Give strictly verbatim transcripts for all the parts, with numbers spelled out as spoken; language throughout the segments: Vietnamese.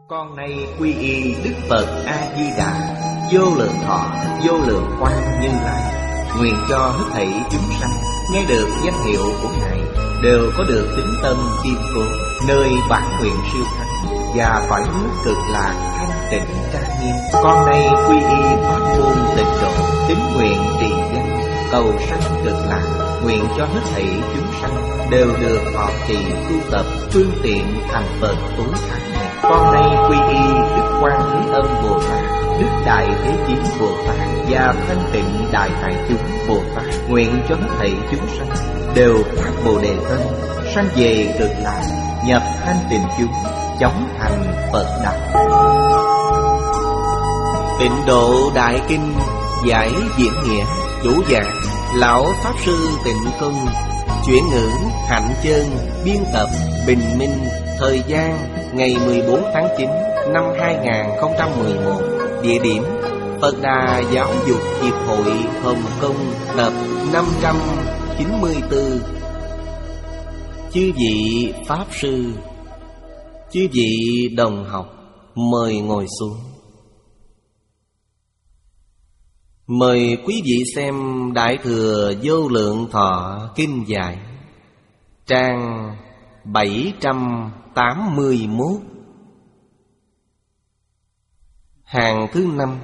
Con nay quy y Đức Phật A Di Đà, vô lượng thọ, vô lượng quang Như Lai. Nguyện cho hết thảy chúng sanh nghe được danh hiệu của Ngài đều có được tín tâm kiên cố, nơi bản nguyện siêu thắng và cõi nước cực lạc thanh tịnh trang nghiêm. Con nay quy y pháp môn tịnh độ, tín nguyện trì danh cầu sanh cực lạc. Nguyện cho hết thảy chúng sanh đều được thọ trì tu tập phương tiện thành Phật tối thắng này. Con nay quy y Đức Quan Thế Âm Bồ Tát, Đức Đại Thế Chí Bồ Tát và Thanh Tịnh Đại Hải Chúng Bồ Tát. Nguyện cho hết thảy chúng sanh đều phát Bồ Đề tâm, sanh về cực lạc, nhập thanh tịnh chúng, chóng thành Phật đạo. Tịnh Độ Đại Kinh giải diễn nghĩa. Chủ giảng Lão Pháp Sư Tịnh Công. Chuyển ngữ Hạnh Chân. Biên tập Bình Minh. Thời gian ngày mười bốn tháng chín năm hai nghìn không trăm mười một. Địa điểm Phật Đà Giáo dục Hiệp hội Hồng Kông. Tập năm trăm chín mươi tư. Chư vị Pháp Sư, chư vị đồng học, mời ngồi xuống. Mời quý vị xem Đại Thừa Vô Lượng Thọ Kinh Giải, trang bảy trăm tám mươi mốt, hàng thứ năm.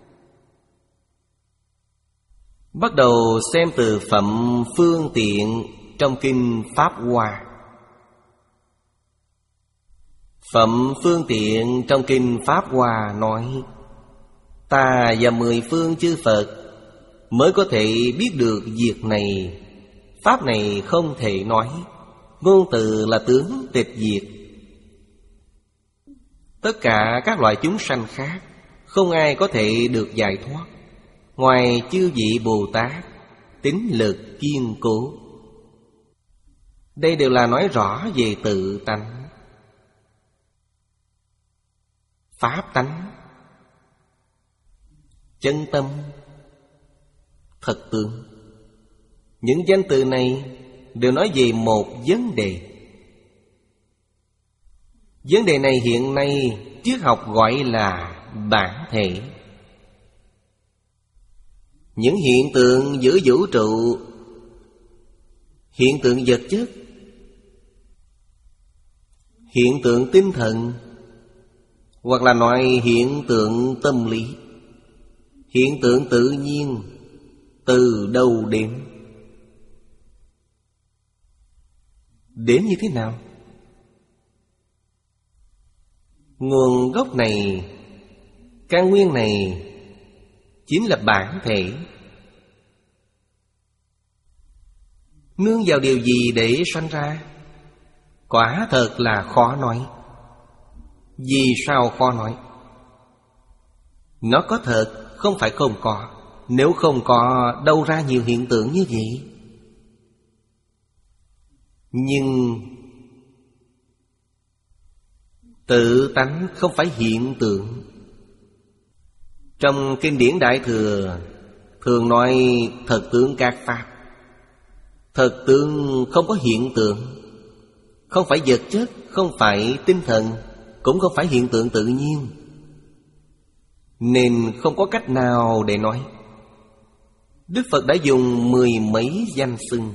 Bắt đầu xem từ phẩm phương tiện trong Kinh Pháp Hoa. Phẩm phương tiện trong Kinh Pháp Hoa nói: ta và mười phương chư Phật mới có thể biết được việc này. Pháp này không thể nói, ngôn từ là tướng tịch diệt. Tất cả các loại chúng sanh khác không ai có thể được giải thoát ngoài chư vị Bồ Tát tín lực kiên cố. Đây đều là nói rõ về tự tánh, pháp tánh, chân tâm, thật tướng. Những danh từ này đều nói về một vấn đề. Vấn đề này hiện nay triết học gọi là bản thể. Những hiện tượng giữa vũ trụ, hiện tượng vật chất, hiện tượng tinh thần, hoặc là nói hiện tượng tâm lý, hiện tượng tự nhiên, từ đâu đến? Đến như thế nào? Nguồn gốc này, căn nguyên này chính là bản thể. Nương vào điều gì để sanh ra? Quả thật là khó nói. Vì sao khó nói? Nó có thật, không phải không có. Nếu không có, đâu ra nhiều hiện tượng như vậy. Nhưng tự tánh không phải hiện tượng. Trong kinh điển Đại Thừa thường nói thật tướng các pháp. Thật tướng không có hiện tượng, không phải vật chất, không phải tinh thần, cũng không phải hiện tượng tự nhiên, nên không có cách nào để nói. Đức Phật đã dùng mười mấy danh xưng.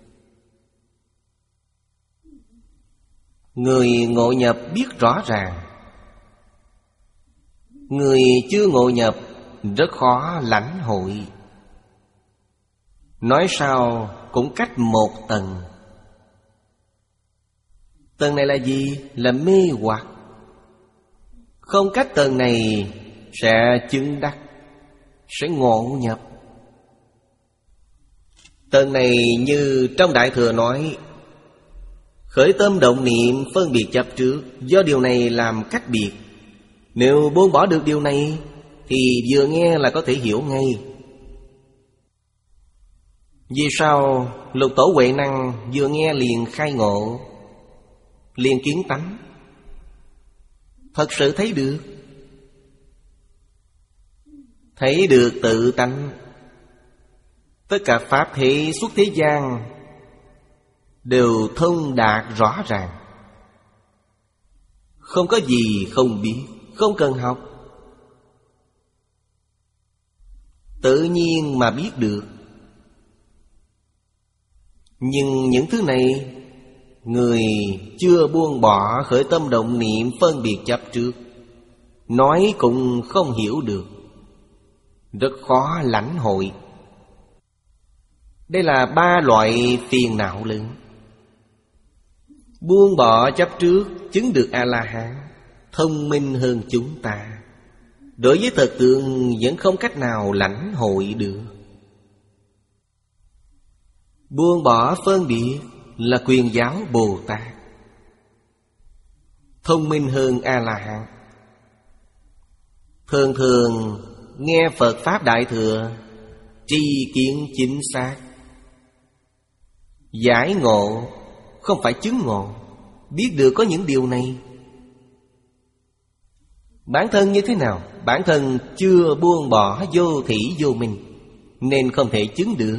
Người ngộ nhập biết rõ ràng, người chưa ngộ nhập rất khó lãnh hội. Nói sao cũng cách một tầng. Tầng này là gì? Là mê hoặc. Không cách tầng này sẽ chứng đắc, sẽ ngộ nhập. Tầng này như trong Đại Thừa nói: khởi tâm động niệm phân biệt chấp trước, do điều này làm cách biệt. Nếu buông bỏ được điều này thì vừa nghe là có thể hiểu ngay. Vì sao Lục Tổ Huệ Năng vừa nghe liền khai ngộ, liền kiến tánh? Thật sự thấy được, thấy được tự tánh. Tất cả pháp thể xuất thế gian đều thông đạt rõ ràng, Không có gì không biết, không cần học, tự nhiên mà biết được. Nhưng những thứ này, người chưa buông bỏ khởi tâm động niệm phân biệt chấp trước, nói cũng không hiểu được, rất khó lãnh hội. Đây là ba loại phiền não lớn. Buông bỏ chấp trước, chứng được A-la-hán, thông minh hơn chúng ta. Đối với thực tượng vẫn không cách nào lãnh hội được. Buông bỏ phân biệt là quyền giáo Bồ Tát, thông minh hơn A-la-hán. Thường thường nghe Phật Pháp Đại Thừa, tri kiến chính xác, giải ngộ, không phải chứng ngộ. Biết được có những điều này. Bản thân như thế nào? Bản thân chưa buông bỏ vô thỉ vô minh, nên không thể chứng được.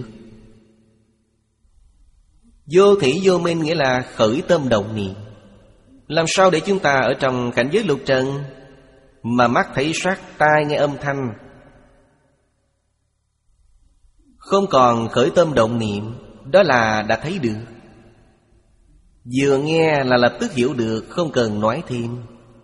Vô thỉ vô minh nghĩa là khởi tâm động niệm. Làm sao để chúng ta ở trong cảnh giới lục trần mà mắt thấy sắc, tai nghe âm thanh, không còn khởi tâm động niệm, đó là đã thấy được. Vừa nghe là lập tức hiểu được, không cần nói thêm.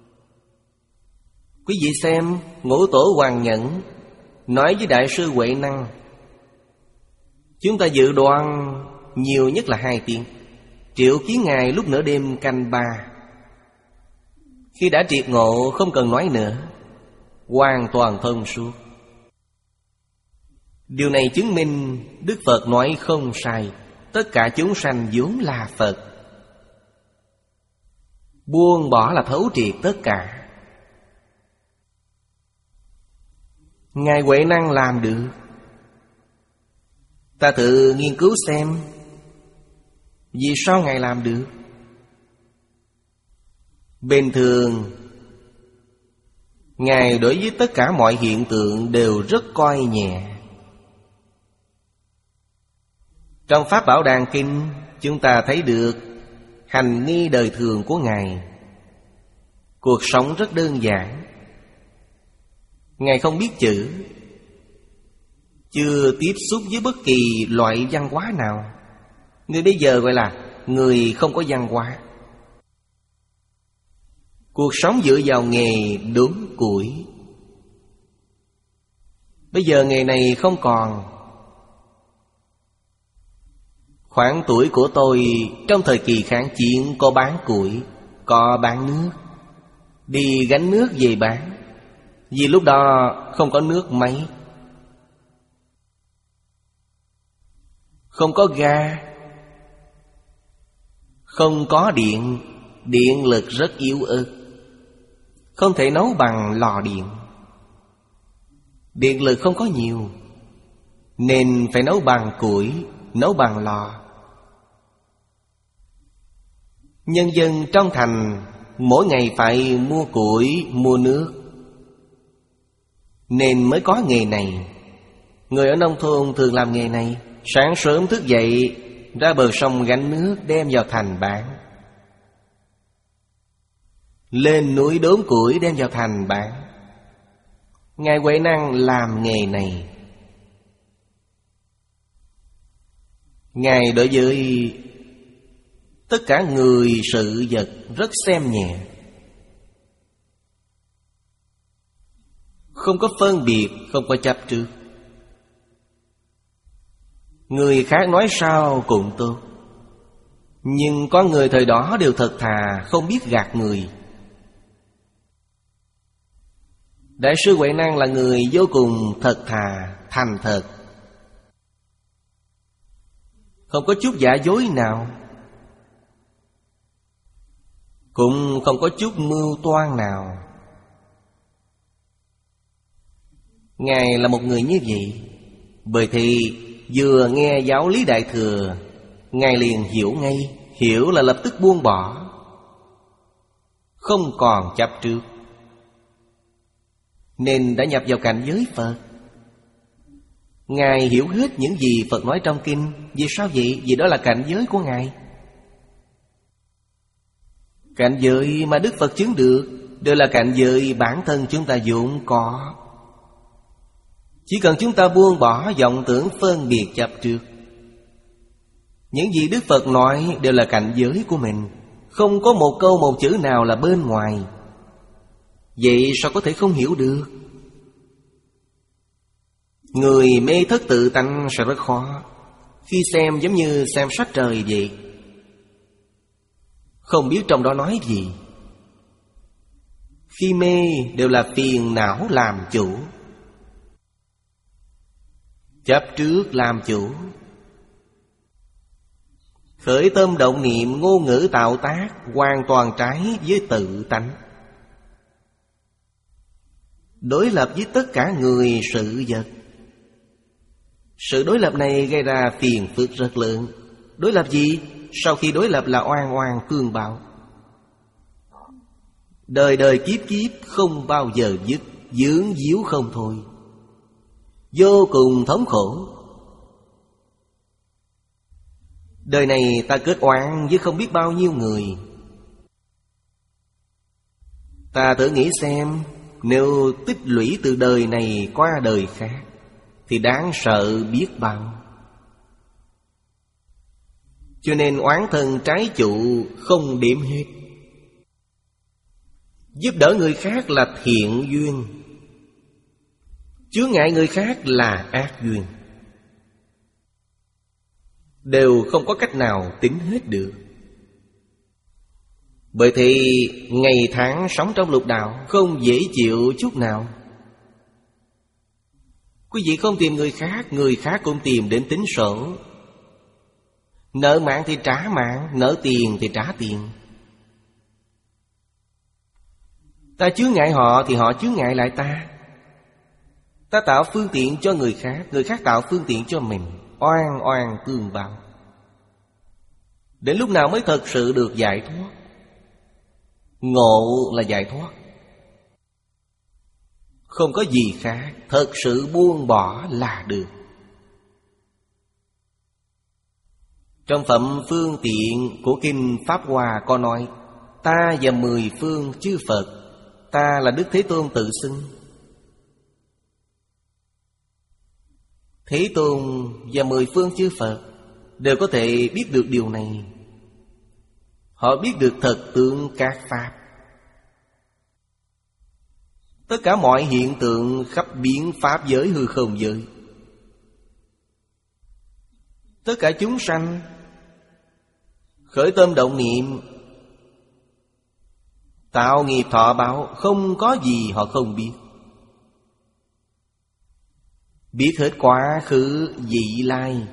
Quý vị xem Ngũ Tổ Hoàng Nhẫn nói với Đại sư Huệ Năng, chúng ta dự đoán nhiều nhất là hai tiếng, triệu kiến Ngài lúc nửa đêm canh ba. Khi đã triệt ngộ không cần nói nữa, hoàn toàn thông suốt. Điều này chứng minh Đức Phật nói không sai. Tất cả chúng sanh vốn là Phật. Buông bỏ là thấu triệt tất cả. Ngài Huệ Năng làm được. Ta tự nghiên cứu xem, vì sao Ngài làm được? Bình thường Ngài đối với tất cả mọi hiện tượng đều rất coi nhẹ. Trong Pháp Bảo Đàn Kinh, chúng ta thấy được hành nghi đời thường của Ngài. Cuộc sống rất đơn giản. Ngài không biết chữ, chưa tiếp xúc với bất kỳ loại văn hóa nào. Người bây giờ gọi là người không có văn hóa. Cuộc sống dựa vào nghề đốn củi. Bây giờ nghề này không còn. Khoảng tuổi của tôi trong thời kỳ kháng chiến có bán củi, có bán nước, đi gánh nước về bán. Vì lúc đó không có nước máy, không có ga, không có điện, điện lực rất yếu ớt, không thể nấu bằng lò điện. Điện lực không có nhiều, nên phải nấu bằng củi, nấu bằng lò. Nhân dân trong thành mỗi ngày phải mua củi, mua nước, nên mới có nghề này. Người ở nông thôn thường làm nghề này. Sáng sớm thức dậy, ra bờ sông gánh nước đem vào thành bán, lên núi đốn củi đem vào thành bán. Ngài Huệ Năng làm nghề này. Ngài đối với tất cả người sự vật rất xem nhẹ, không có phân biệt, không có chấp trước. Người khác nói sao cũng tốt, nhưng có người thời đó đều thật thà, không biết gạt người. Đại sư Huệ Năng là người vô cùng thật thà, thành thật, không có chút giả dối nào, cũng không có chút mưu toan nào. Ngài là một người như vậy. Bởi thì vừa nghe giáo lý Đại Thừa, Ngài liền hiểu ngay. Hiểu là lập tức buông bỏ, không còn chấp trước, nên đã nhập vào cảnh giới Phật. Ngài hiểu hết những gì Phật nói trong kinh. Vì sao vậy? Vì đó là cảnh giới của Ngài. Cảnh giới mà Đức Phật chứng được đều là cảnh giới bản thân chúng ta vốn có. Chỉ cần chúng ta buông bỏ vọng tưởng phân biệt chấp trước, những gì Đức Phật nói đều là cảnh giới của mình, không có một câu một chữ nào là bên ngoài. Vậy sao có thể không hiểu được? Người mê thất tự tánh sẽ rất khó. Khi xem giống như xem sách trời vậy, không biết trong đó nói gì. Khi mê đều là phiền não làm chủ, chấp trước làm chủ, khởi tâm động niệm, ngôn ngữ tạo tác hoàn toàn trái với tự tánh, đối lập với tất cả người sự vật. Sự đối lập này gây ra phiền phức rất lớn. Đối lập gì? Sau khi đối lập là oan oan tương báo, đời đời kiếp kiếp không bao giờ dứt, vướng víu không thôi, vô cùng thống khổ. Đời này ta kết oán với không biết bao nhiêu người. Ta thử nghĩ xem, nếu tích lũy từ đời này qua đời khác thì đáng sợ biết bao. Cho nên oán thân trái chủ không điểm hết. Giúp đỡ người khác là thiện duyên, chướng ngại người khác là ác duyên, đều không có cách nào tính hết được. Bởi thì ngày tháng sống trong lục đạo không dễ chịu chút nào. Quý vị không tìm người khác, người khác cũng tìm đến tính sổ. Nợ mạng thì trả mạng, nợ tiền thì trả tiền. Ta chướng ngại họ thì họ chướng ngại lại ta. Ta tạo phương tiện cho người khác, người khác tạo phương tiện cho mình, oan oan tương báo. Đến lúc nào mới thật sự được giải thoát? Ngộ là giải thoát, không có gì khác, thật sự buông bỏ là được. Trong phẩm phương tiện của Kinh Pháp Hoa có nói: ta và mười phương chư Phật. Ta là Đức Thế Tôn tự xưng. Thế Tôn và mười phương chư Phật đều có thể biết được điều này. Họ biết được thật tướng các Pháp. Tất cả mọi hiện tượng khắp biến Pháp giới hư không giới, tất cả chúng sanh khởi tâm động niệm, tạo nghiệp thọ báo, không có gì họ không biết. Biết hết quá khứ vị lai.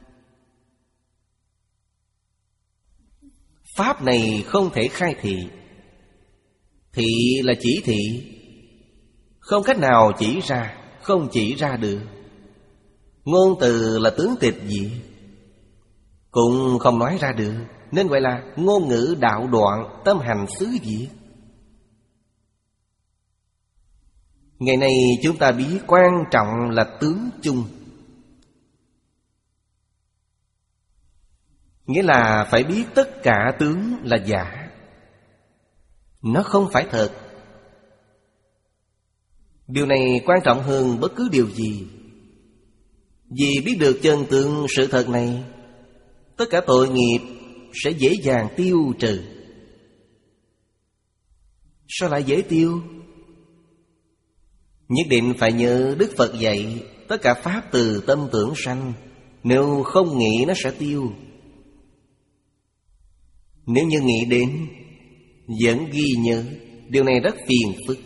Pháp này không thể khai thị. Thị là chỉ thị, không cách nào chỉ ra, không chỉ ra được. Ngôn từ là tướng tịch gì, cũng không nói ra được. Nên gọi là ngôn ngữ đạo đoạn, tâm hành xứ diệt. Ngày nay chúng ta biết quan trọng là tướng chung, nghĩa là phải biết tất cả tướng là giả, nó không phải thật. Điều này quan trọng hơn bất cứ điều gì. Vì biết được chân tướng sự thật này, tất cả tội nghiệp sẽ dễ dàng tiêu trừ. Sao lại dễ tiêu? Nhất định phải nhớ Đức Phật dạy tất cả pháp từ tâm tưởng sanh. Nếu không nghĩ nó sẽ tiêu. Nếu như nghĩ đến, vẫn ghi nhớ, điều này rất phiền phức.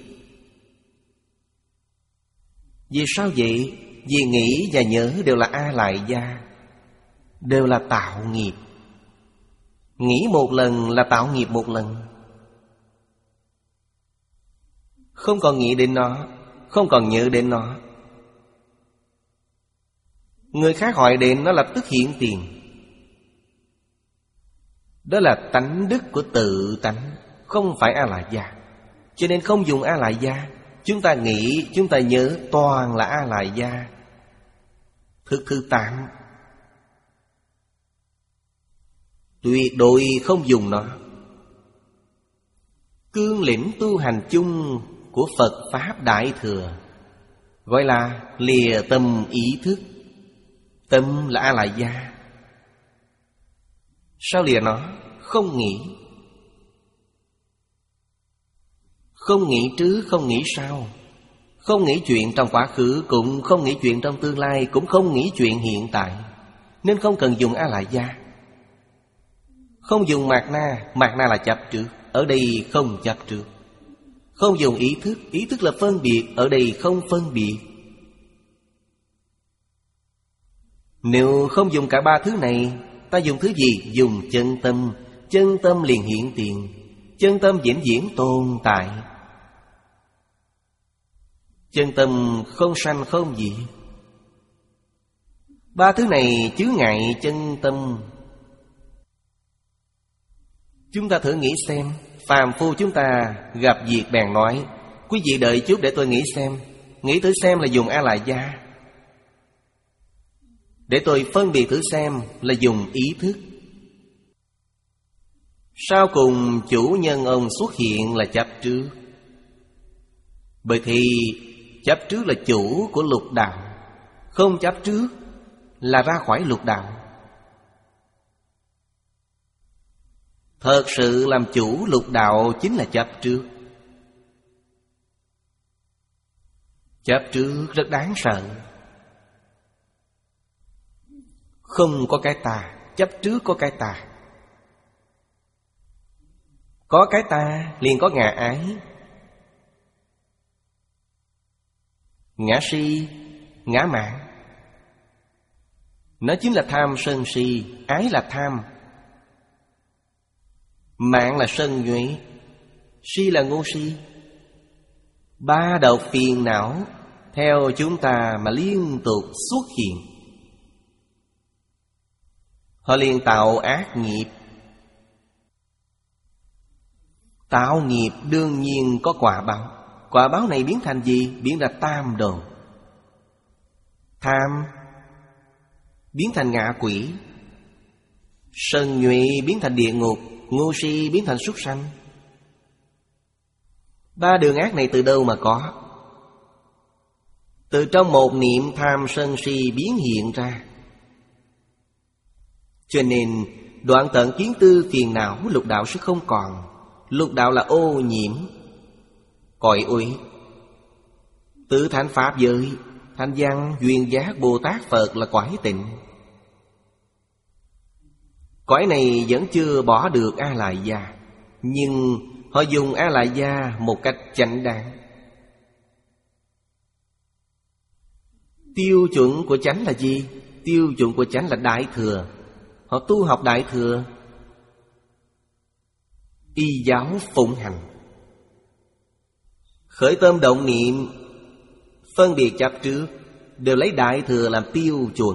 Vì sao vậy? Vì nghĩ và nhớ đều là A Lại Gia, đều là tạo nghiệp. Nghĩ một lần là tạo nghiệp một lần. Không còn nghĩ đến nó, không còn nhớ đến nó, người khác hỏi đến nó lập tức hiện tiền. Đó là tánh đức của tự tánh, không phải A Lại Gia. Cho nên không dùng A Lại Gia. Chúng ta nghĩ, chúng ta nhớ toàn là A Lại Gia. Thức thứ tám, tuyệt đối không dùng nó. cương lĩnh tu hành chung của Phật Pháp Đại Thừa, gọi là lìa tâm ý thức. Tâm là A Lại Gia. Sao lìa nó? Không nghĩ. Không nghĩ trước, không nghĩ sau. Không nghĩ chuyện trong quá khứ, cũng không nghĩ chuyện trong tương lai, cũng không nghĩ chuyện hiện tại. Nên không cần dùng A Lại Gia. Không dùng mạt na. Mạt na là chấp trước, ở đây không chấp trước. Không dùng ý thức. Ý thức là phân biệt, ở đây không phân biệt. Nếu không dùng cả ba thứ này, ta dùng thứ gì? Dùng chân tâm. Chân tâm liền hiện tiền. Chân tâm vĩnh viễn tồn tại. Chân tâm không sanh không diệt. Ba thứ này chướng ngại chân tâm. Chúng ta thử nghĩ xem. Phàm phu chúng ta gặp việc bèn nói: quý vị đợi chút để tôi nghĩ xem. Nghĩ thử xem là dùng A Lại Gia. Để tôi phân biệt thử xem là dùng ý thức. Sau cùng chủ nhân ông xuất hiện là chấp trước. Bởi thì chấp trước là chủ của lục đạo. Không chấp trước là ra khỏi lục đạo. Thật sự làm chủ lục đạo chính là chấp trước. Chấp trước rất đáng sợ. Không có cái ta. Chấp trước có cái ta. Có cái ta liền có ngã ái. Ngã si, ngã mạn. Nó chính là tham sân si. Ái là tham. Mạn là sân nhuệ. Si là ngu si. Ba đầu phiền não theo chúng ta mà liên tục xuất hiện. Họ liền tạo ác nghiệp. Tạo nghiệp đương nhiên có quả báo. Quả báo này biến thành gì? Biến ra tam đồ. Tham biến thành ngạ quỷ. Sân nhuệ biến thành địa ngục. Ngu si biến thành súc sanh. Ba đường ác này từ đâu mà có? Từ trong một niệm tham sân si biến hiện ra. Cho nên đoạn tận kiến tư phiền não, lục đạo sẽ không còn. Lục đạo là ô nhiễm, cõi uế. Tự thành pháp giới, thanh văn, duyên giác, Bồ Tát, Phật là cõi tịnh. Cõi này vẫn chưa bỏ được A Lại Gia, nhưng họ dùng A Lại Gia một cách chánh đáng. Tiêu chuẩn của chánh là gì? Tiêu chuẩn của chánh là Đại Thừa. Họ tu học Đại Thừa, y giáo phụng hành. Khởi tâm động niệm, phân biệt chấp trước, đều lấy Đại Thừa làm tiêu chuẩn.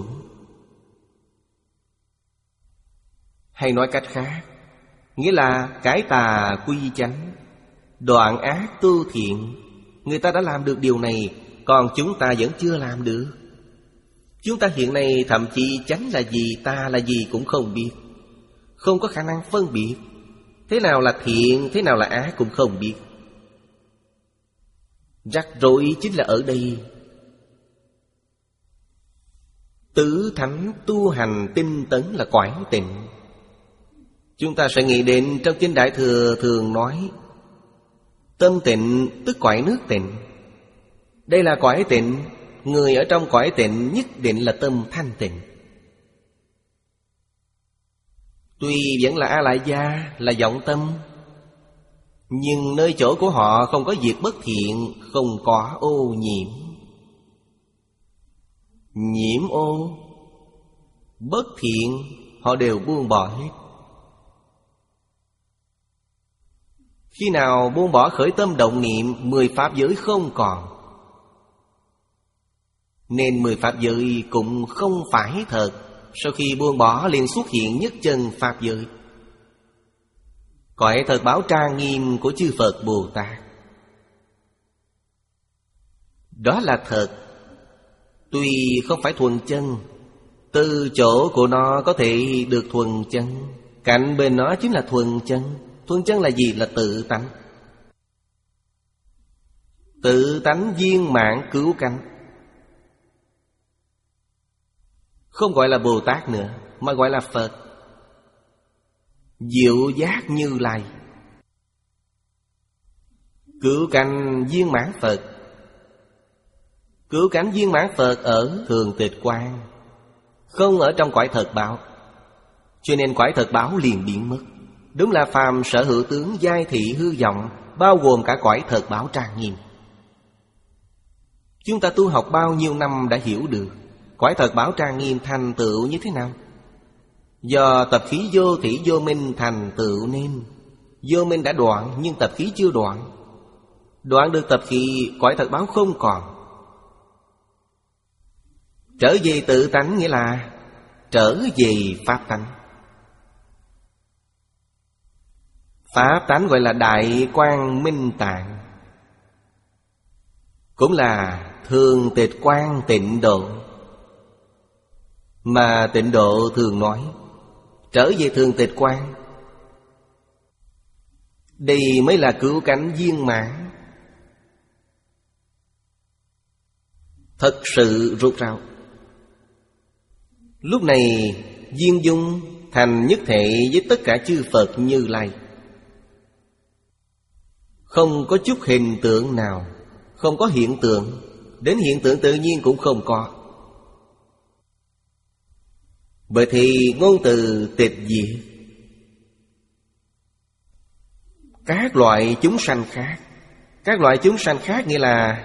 Hay nói cách khác, nghĩa là cải tà quy chánh, đoạn ác tu thiện. Người ta đã làm được điều này, còn chúng ta vẫn chưa làm được. Chúng ta hiện nay thậm chí chánh là gì, ta là gì cũng không biết. Không có khả năng phân biệt. Thế nào là thiện, thế nào là ác cũng không biết. Rắc rối chính là ở đây. Tứ thánh tu hành tinh tấn là cõi tịnh. Chúng ta sẽ nghĩ đến trong kinh Đại Thừa thường nói tâm tịnh tức cõi nước tịnh. Đây là cõi tịnh. Người ở trong cõi tịnh nhất định là tâm thanh tịnh. Tuy vẫn là A Lại Gia, là vọng tâm, nhưng nơi chỗ của họ không có việc bất thiện, không có ô nhiễm. Nhiễm ô, bất thiện họ đều buông bỏ hết. Khi nào buông bỏ khởi tâm động niệm, mười pháp giới không còn. Nên mười pháp giới cũng không phải thật. Sau khi buông bỏ liền xuất hiện nhất chân pháp giới. Cõi thật báo trang nghiêm của chư Phật Bồ Tát. Đó là thật. Tuy không phải thuần chân, từ chỗ của nó có thể được thuần chân. Cạnh bên nó chính là thuần chân. Thuần chân là gì? Là tự tánh. Tự tánh viên mãn cứu cánh. Không gọi là Bồ Tát nữa, mà gọi là Phật. Diệu giác Như Lai. Cứu cánh viên mãn Phật. Cứu cánh viên mãn Phật ở Thường Tịch Quan, không ở trong cõi thật báo. Cho nên cõi thật báo liền biến mất. Đúng là phàm sở hữu tướng giai thị hư vọng, bao gồm cả cõi thật báo trang nghiêm. Chúng ta tu học bao nhiêu năm đã hiểu được cõi thật báo trang nghiêm thành tựu như thế nào. Do tập khí vô thỉ vô minh thành tựu nên. Vô minh đã đoạn nhưng tập khí chưa đoạn. Đoạn được tập khí, cõi thật báo không còn. Trở về tự tánh nghĩa là trở về pháp tánh. Pháp tánh gọi là Đại Quang Minh Tạng, cũng là Thường Tịch Quan Tịnh Độ. Mà Tịnh Độ thường nói trở về Thường Tịch Quan. Đây mới là cứu cánh viên mãn, thật sự rốt ráo. Lúc này viên dung thành nhất thể với tất cả chư Phật Như Lai. Không có chút hình tượng nào, không có hiện tượng, đến hiện tượng tự nhiên cũng không có. Bởi thì ngôn từ tịch diệt. Các loại chúng sanh khác. Các loại chúng sanh khác nghĩa là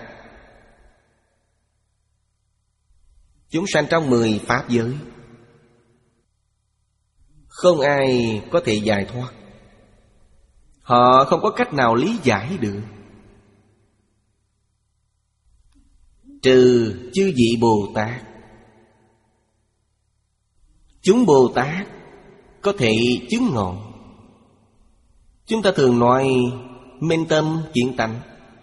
chúng sanh trong mười pháp giới. Không ai có thể giải thoát. Họ không có cách nào lý giải được, trừ chư vị Bồ Tát. Chúng Bồ Tát có thể chứng ngộ. Chúng ta thường nói minh tâm kiến tánh.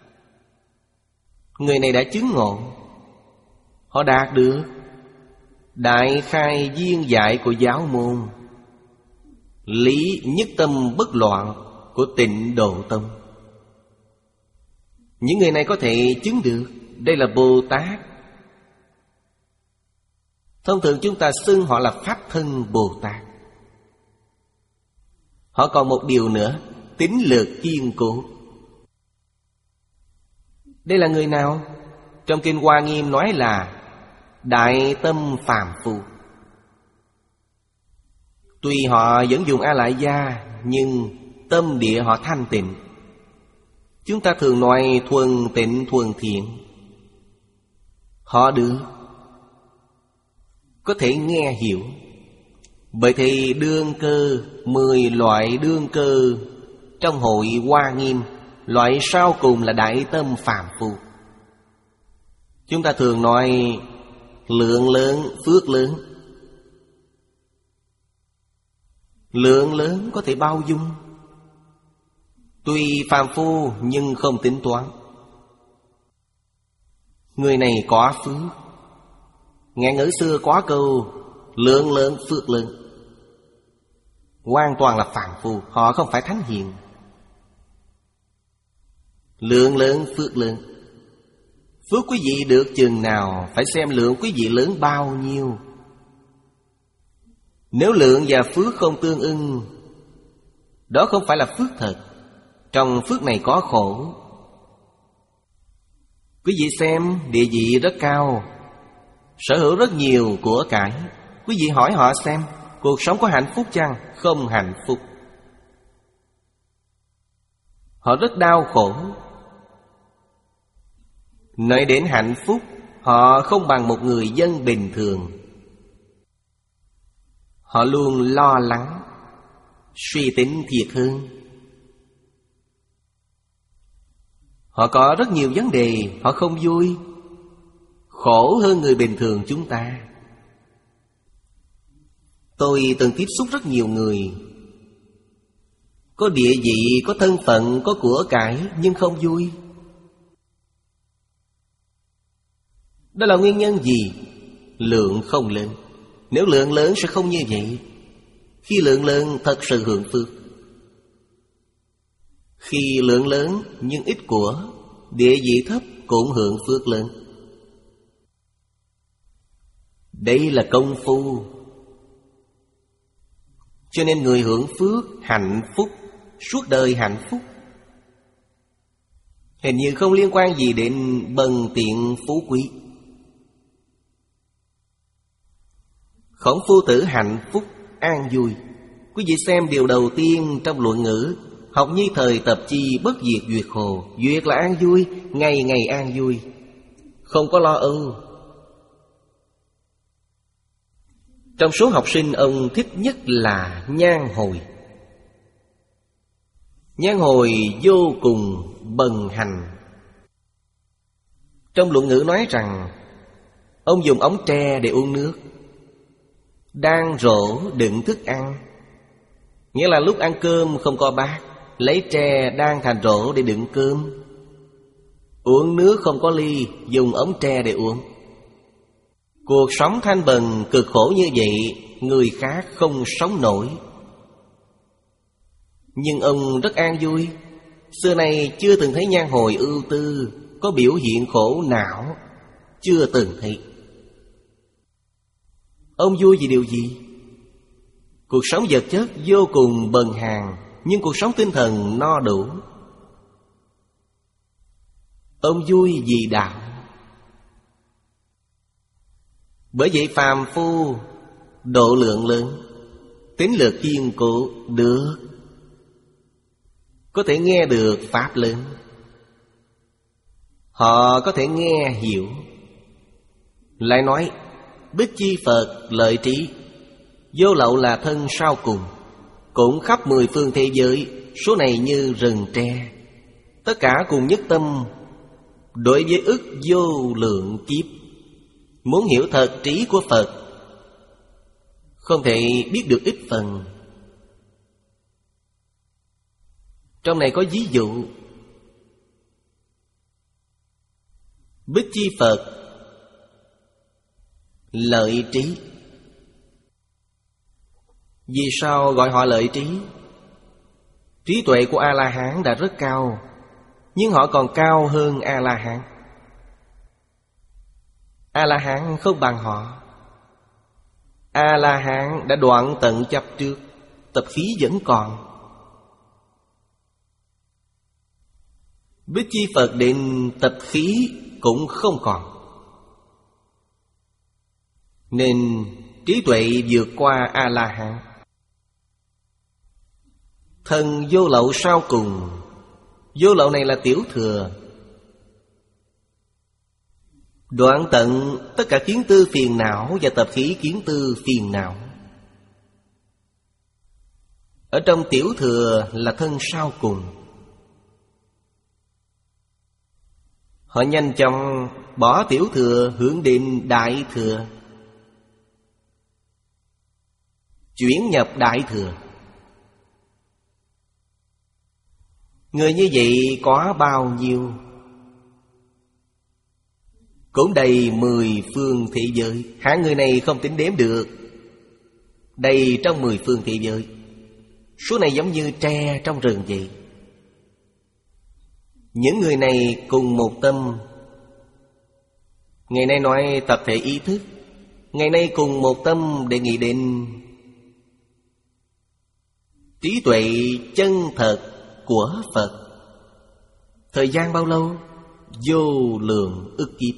Người này đã chứng ngộ, họ đạt được đại khai viên giải của giáo môn, lý nhất tâm bất loạn của Tịnh Độ Tông. Những người này có thể chứng được. Đây là Bồ Tát. Thông thường chúng ta xưng họ là Pháp Thân Bồ Tát. Họ còn một điều nữa, tín lực kiên cố. Đây là người nào? Trong Kinh Hoa Nghiêm nói là đại tâm phàm phu. Tuy họ vẫn dùng A Lại Gia, nhưng tâm địa họ thanh tịnh. Chúng ta thường nói thuần tịnh thuần thiện. Họ được, có thể nghe hiểu. Bởi thì đương cơ, mười loại đương cơ trong hội Hoa Nghiêm, loại sau cùng là đại tâm phàm phu. Chúng ta thường nói lượng lớn, phước lớn. Lượng lớn có thể bao dung. Tuy phàm phu nhưng không tính toán. Người này có phước. Ngạn ngữ xưa có câu lượng lớn phước lớn. Hoàn toàn là phàm phu, họ không phải thánh hiền. Lượng lớn phước lớn. Phước quý vị được chừng nào phải xem lượng quý vị lớn bao nhiêu. Nếu lượng và phước không tương ưng, đó không phải là phước thật. Trong phước này có khổ. Quý vị xem địa vị rất cao, sở hữu rất nhiều của cải. Quý vị hỏi họ xem cuộc sống có hạnh phúc chăng? Không hạnh phúc. Họ rất đau khổ. Nói đến hạnh phúc, họ không bằng một người dân bình thường. Họ luôn lo lắng, suy tính thiệt hơn. Họ có rất nhiều vấn đề, họ không vui, khổ hơn người bình thường chúng ta. Tôi từng tiếp xúc rất nhiều người, có địa vị, có thân phận, có của cải, nhưng không vui. Đó là nguyên nhân gì? Lượng không lớn. Nếu lượng lớn sẽ không như vậy. Khi lượng lớn thật sự hưởng phước. Khi lượng lớn nhưng ít của, địa vị thấp cũng hưởng phước lớn. Đây là công phu. Cho nên người hưởng phước hạnh phúc, suốt đời hạnh phúc. Hình như không liên quan gì đến bần tiện phú quý. Khổng Phu Tử hạnh phúc an vui. Quý vị xem điều đầu tiên trong luận ngữ: học nhi thời tập chi, bất diệt duyệt hồ. Duyệt là an vui, ngày ngày an vui, không có lo âu. Trong số học sinh ông thích nhất là Nhan Hồi. Nhan Hồi vô cùng bần hành. Trong luận ngữ nói rằng ông dùng ống tre để uống nước, đan rổ đựng thức ăn. Nghĩa là lúc ăn cơm không có bát, lấy tre đan thành rổ để đựng cơm. Uống nước không có ly, dùng ống tre để uống. Cuộc sống thanh bần cực khổ như vậy, người khác không sống nổi. Nhưng ông rất an vui. Xưa nay chưa từng thấy Nhan Hồi ưu tư, có biểu hiện khổ não, chưa từng thấy. Ông vui vì điều gì? Cuộc sống vật chất vô cùng bần hàn, nhưng cuộc sống tinh thần no đủ. Ông vui vì đạo. Bởi vậy phàm phu độ lượng lớn, tín lực kiên cố được, có thể nghe được pháp lớn. Họ có thể nghe hiểu. Lại nói Bích Chi Phật lợi trí, vô lậu là thân sau cùng, cũng khắp mười phương thế giới. Số này như rừng tre, tất cả cùng nhất tâm, đối với ức vô lượng kiếp. Muốn hiểu thật trí của Phật, không thể biết được ít phần. Trong này có ví dụ. Bích Chi Phật lợi trí. Vì sao gọi họ lợi trí? Trí tuệ của A-la-hán đã rất cao, nhưng họ còn cao hơn A-la-hán. A-la-hán không bằng họ. A-la-hán đã đoạn tận chấp trước, tập khí vẫn còn. Bích Chi Phật đến tập khí cũng không còn, nên trí tuệ vượt qua A-la-hán. Thần vô lậu sau cùng. Vô lậu này là tiểu thừa, đoạn tận tất cả kiến tư phiền não và tập khí kiến tư phiền não. Ở trong tiểu thừa là thân sau cùng. Họ nhanh chóng bỏ tiểu thừa hướng đến đại thừa, chuyển nhập đại thừa. Người như vậy có bao nhiêu? Cũng đầy mười phương thế giới. Hạng người này không tính đếm được, đầy trong mười phương thế giới. Số này giống như tre trong rừng vậy. Những người này cùng một tâm. Ngày nay nói tập thể ý thức, ngày nay cùng một tâm để nghĩ đến trí tuệ chân thật của Phật. Thời gian bao lâu? Vô lượng ức kiếp.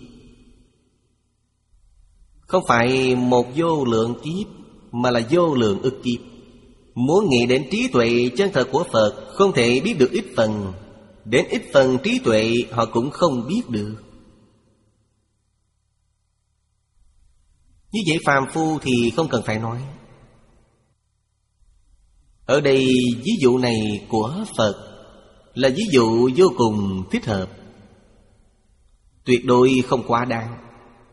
Không phải một vô lượng kiếp, mà là vô lượng ức kiếp. Muốn nghĩ đến trí tuệ chân thật của Phật, không thể biết được ít phần. Đến ít phần trí tuệ họ cũng không biết được. Như vậy phàm phu thì không cần phải nói. Ở đây ví dụ này của Phật là ví dụ vô cùng thích hợp, tuyệt đối không quá đáng.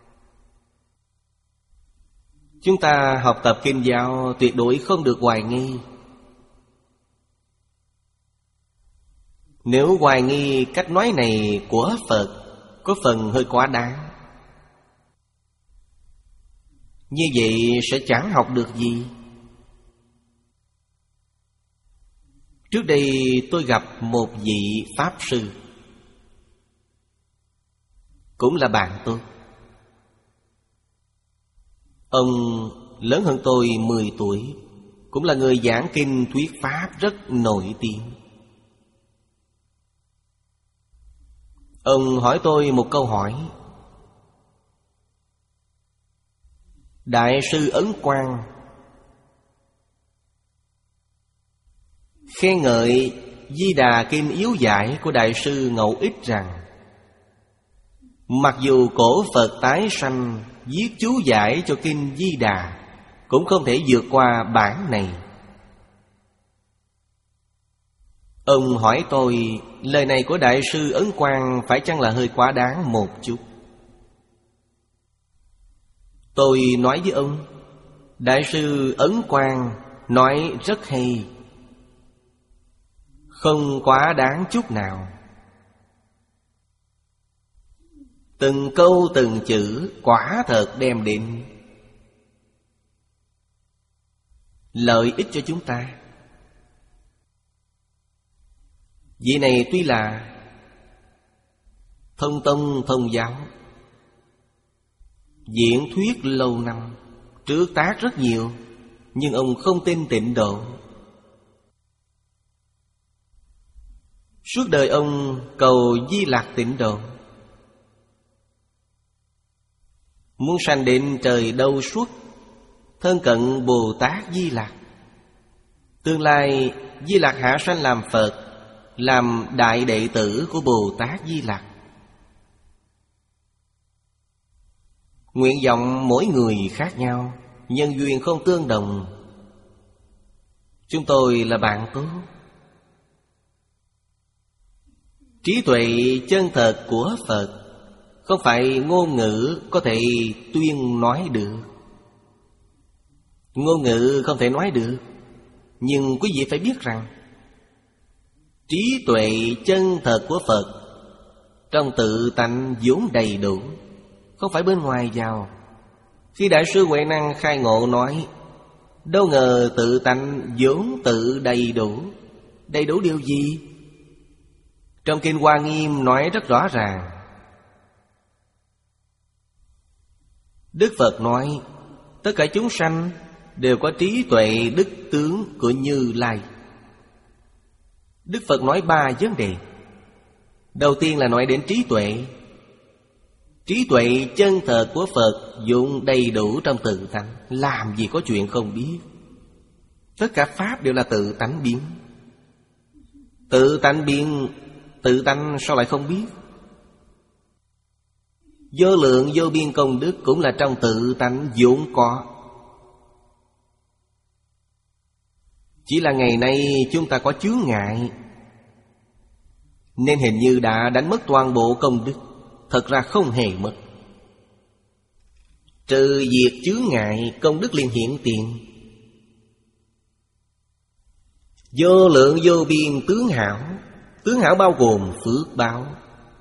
Chúng ta học tập kinh giáo tuyệt đối không được hoài nghi. Nếu hoài nghi cách nói này của Phật, có phần hơi quá đáng. Như vậy sẽ chẳng học được gì. Trước đây tôi gặp một vị Pháp Sư. cũng là bạn tôi. Ông lớn hơn tôi mười tuổi, cũng là người giảng kinh thuyết pháp rất nổi tiếng. Ông hỏi tôi một câu hỏi: Đại sư Ấn Quang khen ngợi Di Đà Kinh yếu giải của Đại sư Ngẫu Ích rằng mặc dù cổ Phật tái sanh viết chú giải cho Kinh Di Đà cũng không thể vượt qua bản này. Ông hỏi tôi lời này của Đại sư Ấn Quang phải chăng là hơi quá đáng một chút. Tôi nói với ông: Đại sư Ấn Quang nói rất hay, không quá đáng chút nào. Từng câu từng chữ quả thật đem đến lợi ích cho chúng ta. Vị này tuy là thông tông thông giáo, diễn thuyết lâu năm, trước tác rất nhiều, nhưng ông không tin Tịnh Độ. Suốt đời ông cầu Di Lạc Tịnh Độ, muốn sanh đến trời Đâu Xuất, thân cận Bồ Tát Di Lạc. Tương lai Di Lạc hạ sanh làm Phật, làm đại đệ tử của Bồ Tát Di Lặc. Nguyện vọng mỗi người khác nhau, nhân duyên không tương đồng. Chúng tôi là bạn tốt. Trí tuệ chân thật của Phật không phải ngôn ngữ có thể tuyên nói được. Ngôn ngữ không thể nói được, nhưng quý vị phải biết rằng trí tuệ chân thật của Phật trong tự tánh vốn đầy đủ, không phải bên ngoài vào. Khi Đại sư Huệ Năng khai ngộ nói: đâu ngờ tự tánh vốn tự đầy đủ. Đầy đủ điều gì? Trong Kinh Hoa Nghiêm nói rất rõ ràng. Đức Phật nói tất cả chúng sanh đều có trí tuệ đức tướng của Như Lai. Đức Phật nói ba vấn đề. Đầu tiên là nói đến trí tuệ. Trí tuệ chân thật của Phật dụng đầy đủ trong tự tánh, làm gì có chuyện không biết. Tất cả pháp đều là tự tánh biến. Tự tánh biến, tự tánh sao lại không biết? Vô lượng vô biên công đức cũng là trong tự tánh vốn có. Chỉ là ngày nay chúng ta có chướng ngại, nên hình như đã đánh mất toàn bộ công đức. Thật ra không hề mất. Trừ diệt chướng ngại, công đức liền hiện tiền. Vô lượng vô biên tướng hảo. Tướng hảo bao gồm phước báo.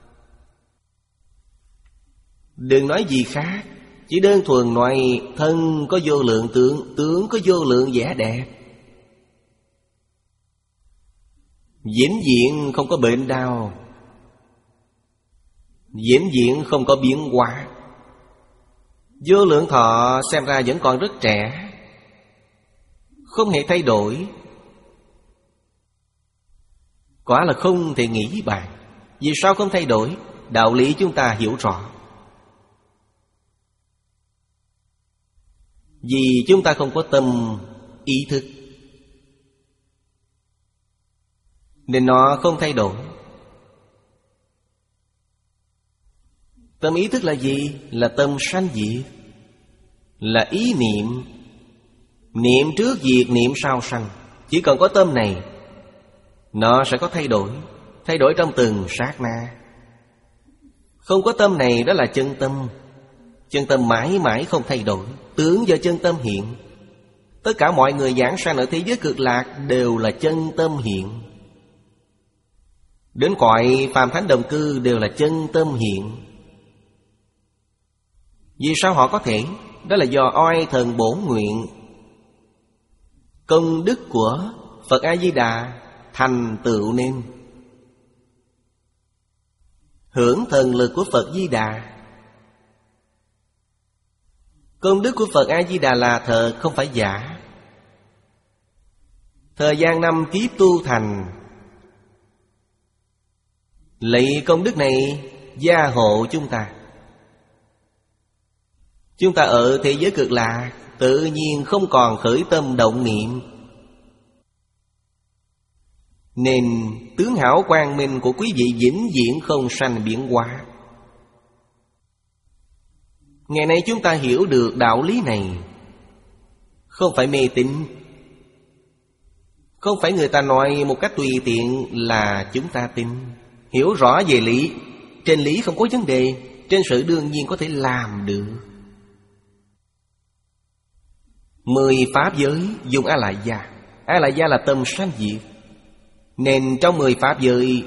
Đừng nói gì khác, chỉ đơn thuần nói thân có vô lượng tướng, tướng có vô lượng vẻ đẹp. Vĩnh viễn không có bệnh đau, vĩnh viễn không có biến hóa. Vô lượng thọ xem ra vẫn còn rất trẻ, không hề thay đổi. Quả là không thể nghĩ bàn. Vì sao không thay đổi? Đạo lý chúng ta hiểu rõ. Vì chúng ta không có tâm ý thức, nên nó không thay đổi. Tâm ý thức là gì? Là tâm sanh diệt, là ý niệm. Niệm trước diệt, niệm sau sanh. Chỉ cần có tâm này, nó sẽ có thay đổi. Thay đổi trong từng sát na. Không có tâm này, đó là chân tâm. Chân tâm mãi mãi không thay đổi. Tướng do chân tâm hiện. Tất cả mọi người giảng sanh ở thế giới cực lạc đều là chân tâm hiện. Đến cõi phàm thánh đồng cư đều là chân tâm hiện. Vì sao họ có thể? Đó là do oai thần bổn nguyện, công đức của Phật A-di-đà thành tựu nên. hưởng thần lực của Phật Di Đà. Công đức của Phật A-di-đà là thật, không phải giả. Thời gian năm kiếp tu thành, lấy công đức này gia hộ chúng ta. Chúng ta ở thế giới Cực Lạc tự nhiên không còn khởi tâm động niệm, nên tướng hảo quang minh của quý vị vĩnh viễn không sanh biến hóa. Ngày nay chúng ta hiểu được đạo lý này, không phải mê tín, không phải người ta nói một cách tùy tiện là chúng ta tin. Hiểu rõ về lý, trên lý không có vấn đề, trên sự đương nhiên có thể làm được. Mười pháp giới dùng A Lại Gia. A Lại Gia là tâm sanh diệt, nên trong mười pháp giới,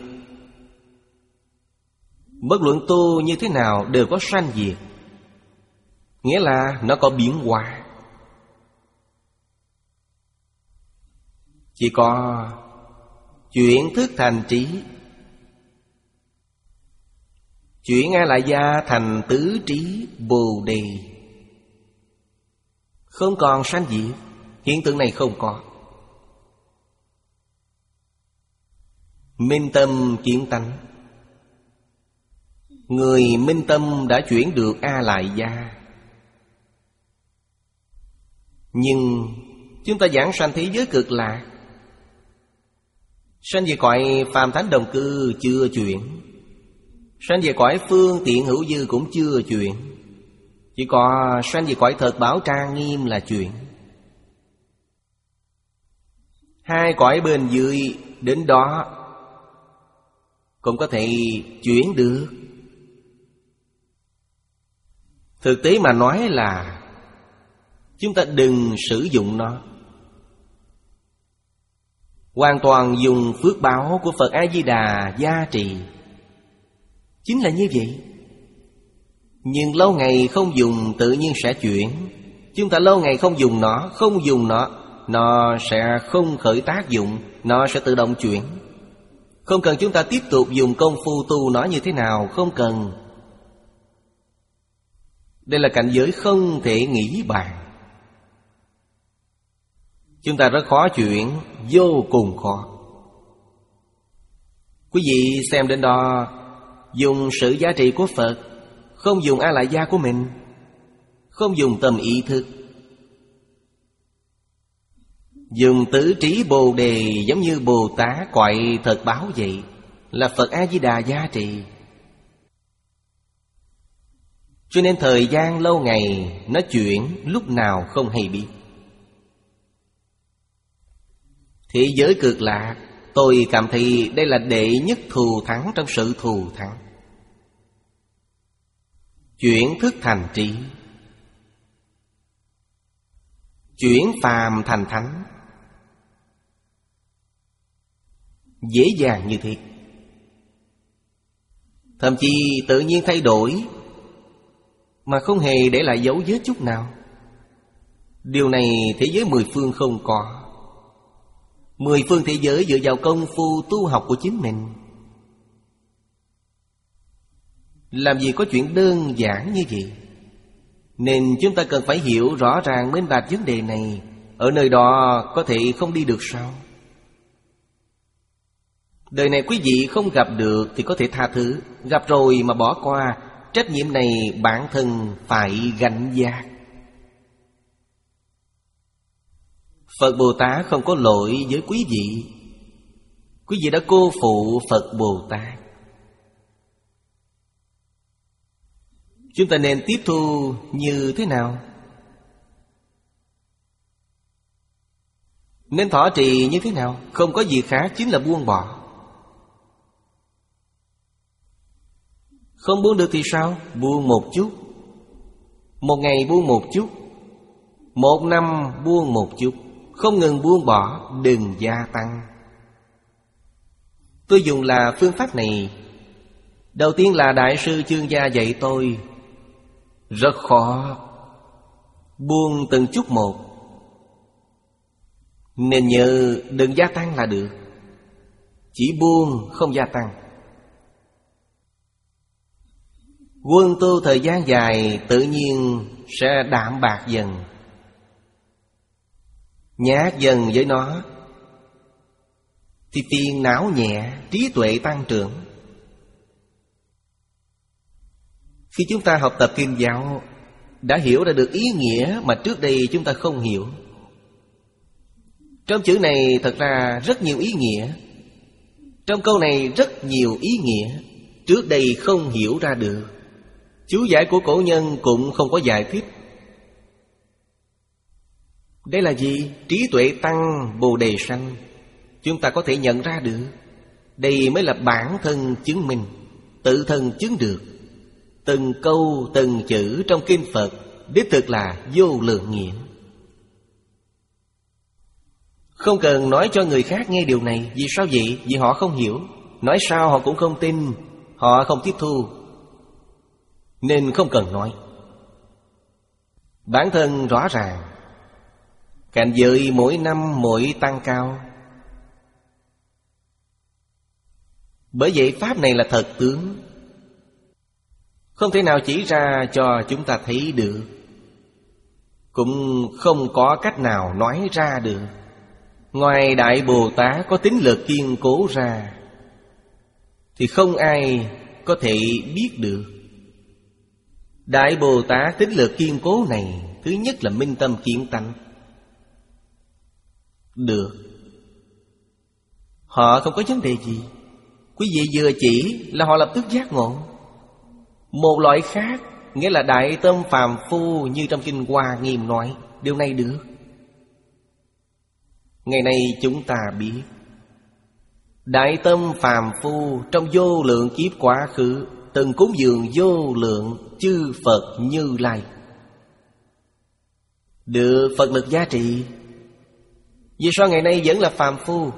bất luận tu như thế nào đều có sanh diệt, nghĩa là nó có biến hóa. Chỉ có chuyển thức thành trí, chuyển A Lại Gia thành tứ trí Bồ Đề, không còn sanh diệt. Hiện tượng này không có. Minh tâm kiến tánh, người minh tâm đã chuyển được A Lại Gia. Nhưng chúng ta giảng sanh thế giới Cực Lạc, sanh về cõi phàm thánh đồng cư chưa chuyển, sanh về cõi phương tiện hữu dư cũng chưa chuyển. Chỉ có sanh về cõi thật bảo trang nghiêm là chuyển. Hai cõi bên dưới đến đó cũng có thể chuyển được. Thực tế mà nói là chúng ta đừng sử dụng nó, hoàn toàn dùng phước báo của Phật A-di-đà gia trì. Chính là như vậy. Nhưng lâu ngày không dùng tự nhiên sẽ chuyển. Chúng ta lâu ngày không dùng nó, không dùng nó, nó sẽ không khởi tác dụng, nó sẽ tự động chuyển. Không cần chúng ta tiếp tục dùng công phu tu nó như thế nào, không cần. Đây là cảnh giới không thể nghĩ bàn. Chúng ta rất khó chuyển, vô cùng khó. Quý vị xem đến đó, dùng sự giá trị của Phật, không dùng A Lại Gia của mình, không dùng tâm ý thức, dùng tứ trí Bồ Đề giống như Bồ Tát cõi thật báo vậy, là Phật A-di-đà gia trì. Cho nên thời gian lâu ngày nó chuyển, lúc nào không hay biết. Thế giới Cực Lạc, tôi cảm thấy đây là đệ nhất thù thắng trong sự thù thắng. Chuyển thức thành trí, chuyển phàm thành thánh, dễ dàng như thế. Thậm chí tự nhiên thay đổi mà không hề để lại dấu vết chút nào. Điều này thế giới mười phương không có. Mười phương thế giới dựa vào công phu tu học của chính mình. Làm gì có chuyện đơn giản như vậy. Nên chúng ta cần phải hiểu rõ ràng minh bạch vấn đề này. Ở nơi đó có thể không đi được sao? Đời này quý vị không gặp được thì có thể tha thứ. Gặp rồi mà bỏ qua, trách nhiệm này bản thân phải gánh vác. Phật Bồ Tát không có lỗi với quý vị. Quý vị đã cô phụ Phật Bồ Tát. Chúng ta nên tiếp thu như thế nào? Nên thọ trì như thế nào? Không có gì khác, chính là buông bỏ. Không buông được thì sao? Buông một chút. Một ngày buông một chút, một năm buông một chút. Không ngừng buông bỏ, đừng gia tăng. Tôi dùng là phương pháp này. Đầu tiên là Đại sư Chương Gia dạy tôi. Rất khó. Buông từng chút một. Nên nhớ đừng gia tăng là được. Chỉ buông không gia tăng. Quân tu thời gian dài tự nhiên sẽ đạm bạc dần, nhát dần với nó, thì phiền não nhẹ, trí tuệ tăng trưởng. Khi chúng ta học tập kinh giáo, đã hiểu ra được ý nghĩa mà trước đây chúng ta không hiểu. Trong chữ này thật ra rất nhiều ý nghĩa. Trong câu này rất nhiều ý nghĩa trước đây không hiểu ra được. Chú giải của cổ nhân cũng không có giải thích. Đây là gì? Trí tuệ tăng, bồ đề sanh. Chúng ta có thể nhận ra được. Đây mới là bản thân chứng minh, tự thân chứng được. Từng câu, từng chữ trong kinh Phật đích thực là vô lượng nghĩa. Không cần nói cho người khác nghe điều này. Vì sao vậy? Vì họ không hiểu. Nói sao họ cũng không tin, họ không tiếp thu, nên không cần nói. Bản thân rõ ràng, cảnh giới mỗi năm mỗi tăng cao. Bởi vậy pháp này là thật tướng, không thể nào chỉ ra cho chúng ta thấy được, cũng không có cách nào nói ra được. Ngoài Đại Bồ Tát có tín lực kiên cố ra, thì không ai có thể biết được. Đại Bồ Tát tín lực kiên cố này, thứ nhất là minh tâm kiến tánh. Được, họ không có vấn đề gì. Quý vị vừa chỉ là họ lập tức giác ngộ. Một loại khác, nghĩa là đại tâm phàm phu, như trong kinh Hoa Nghiêm nói, điều này được. Ngày nay chúng ta biết, đại tâm phàm phu trong vô lượng kiếp quá khứ từng cúng dường vô lượng chư Phật Như Lai, được Phật lực giá trị. Vì sao ngày nay vẫn là phàm phu?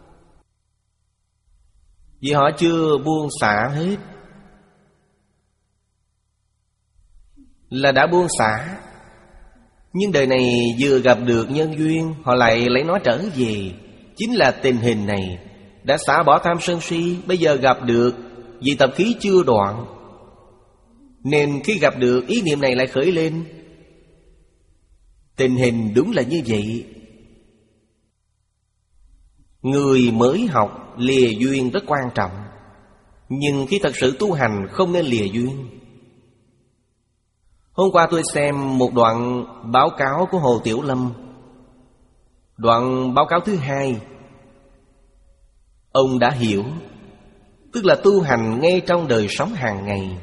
Vì họ chưa buông xả hết. Là đã buông xả, nhưng đời này vừa gặp được nhân duyên, họ lại lấy nó trở về. Chính là tình hình này. Đã xả bỏ tham sân si, bây giờ gặp được, vì tập khí chưa đoạn, nên khi gặp được ý niệm này lại khởi lên. Tình hình đúng là như vậy. Người mới học lìa duyên rất quan trọng, nhưng khi thật sự tu hành không nên lìa duyên. Hôm qua tôi xem một đoạn báo cáo của Hồ Tiểu Lâm. Đoạn báo cáo thứ hai, ông đã hiểu, tức là tu hành ngay trong đời sống hàng ngày.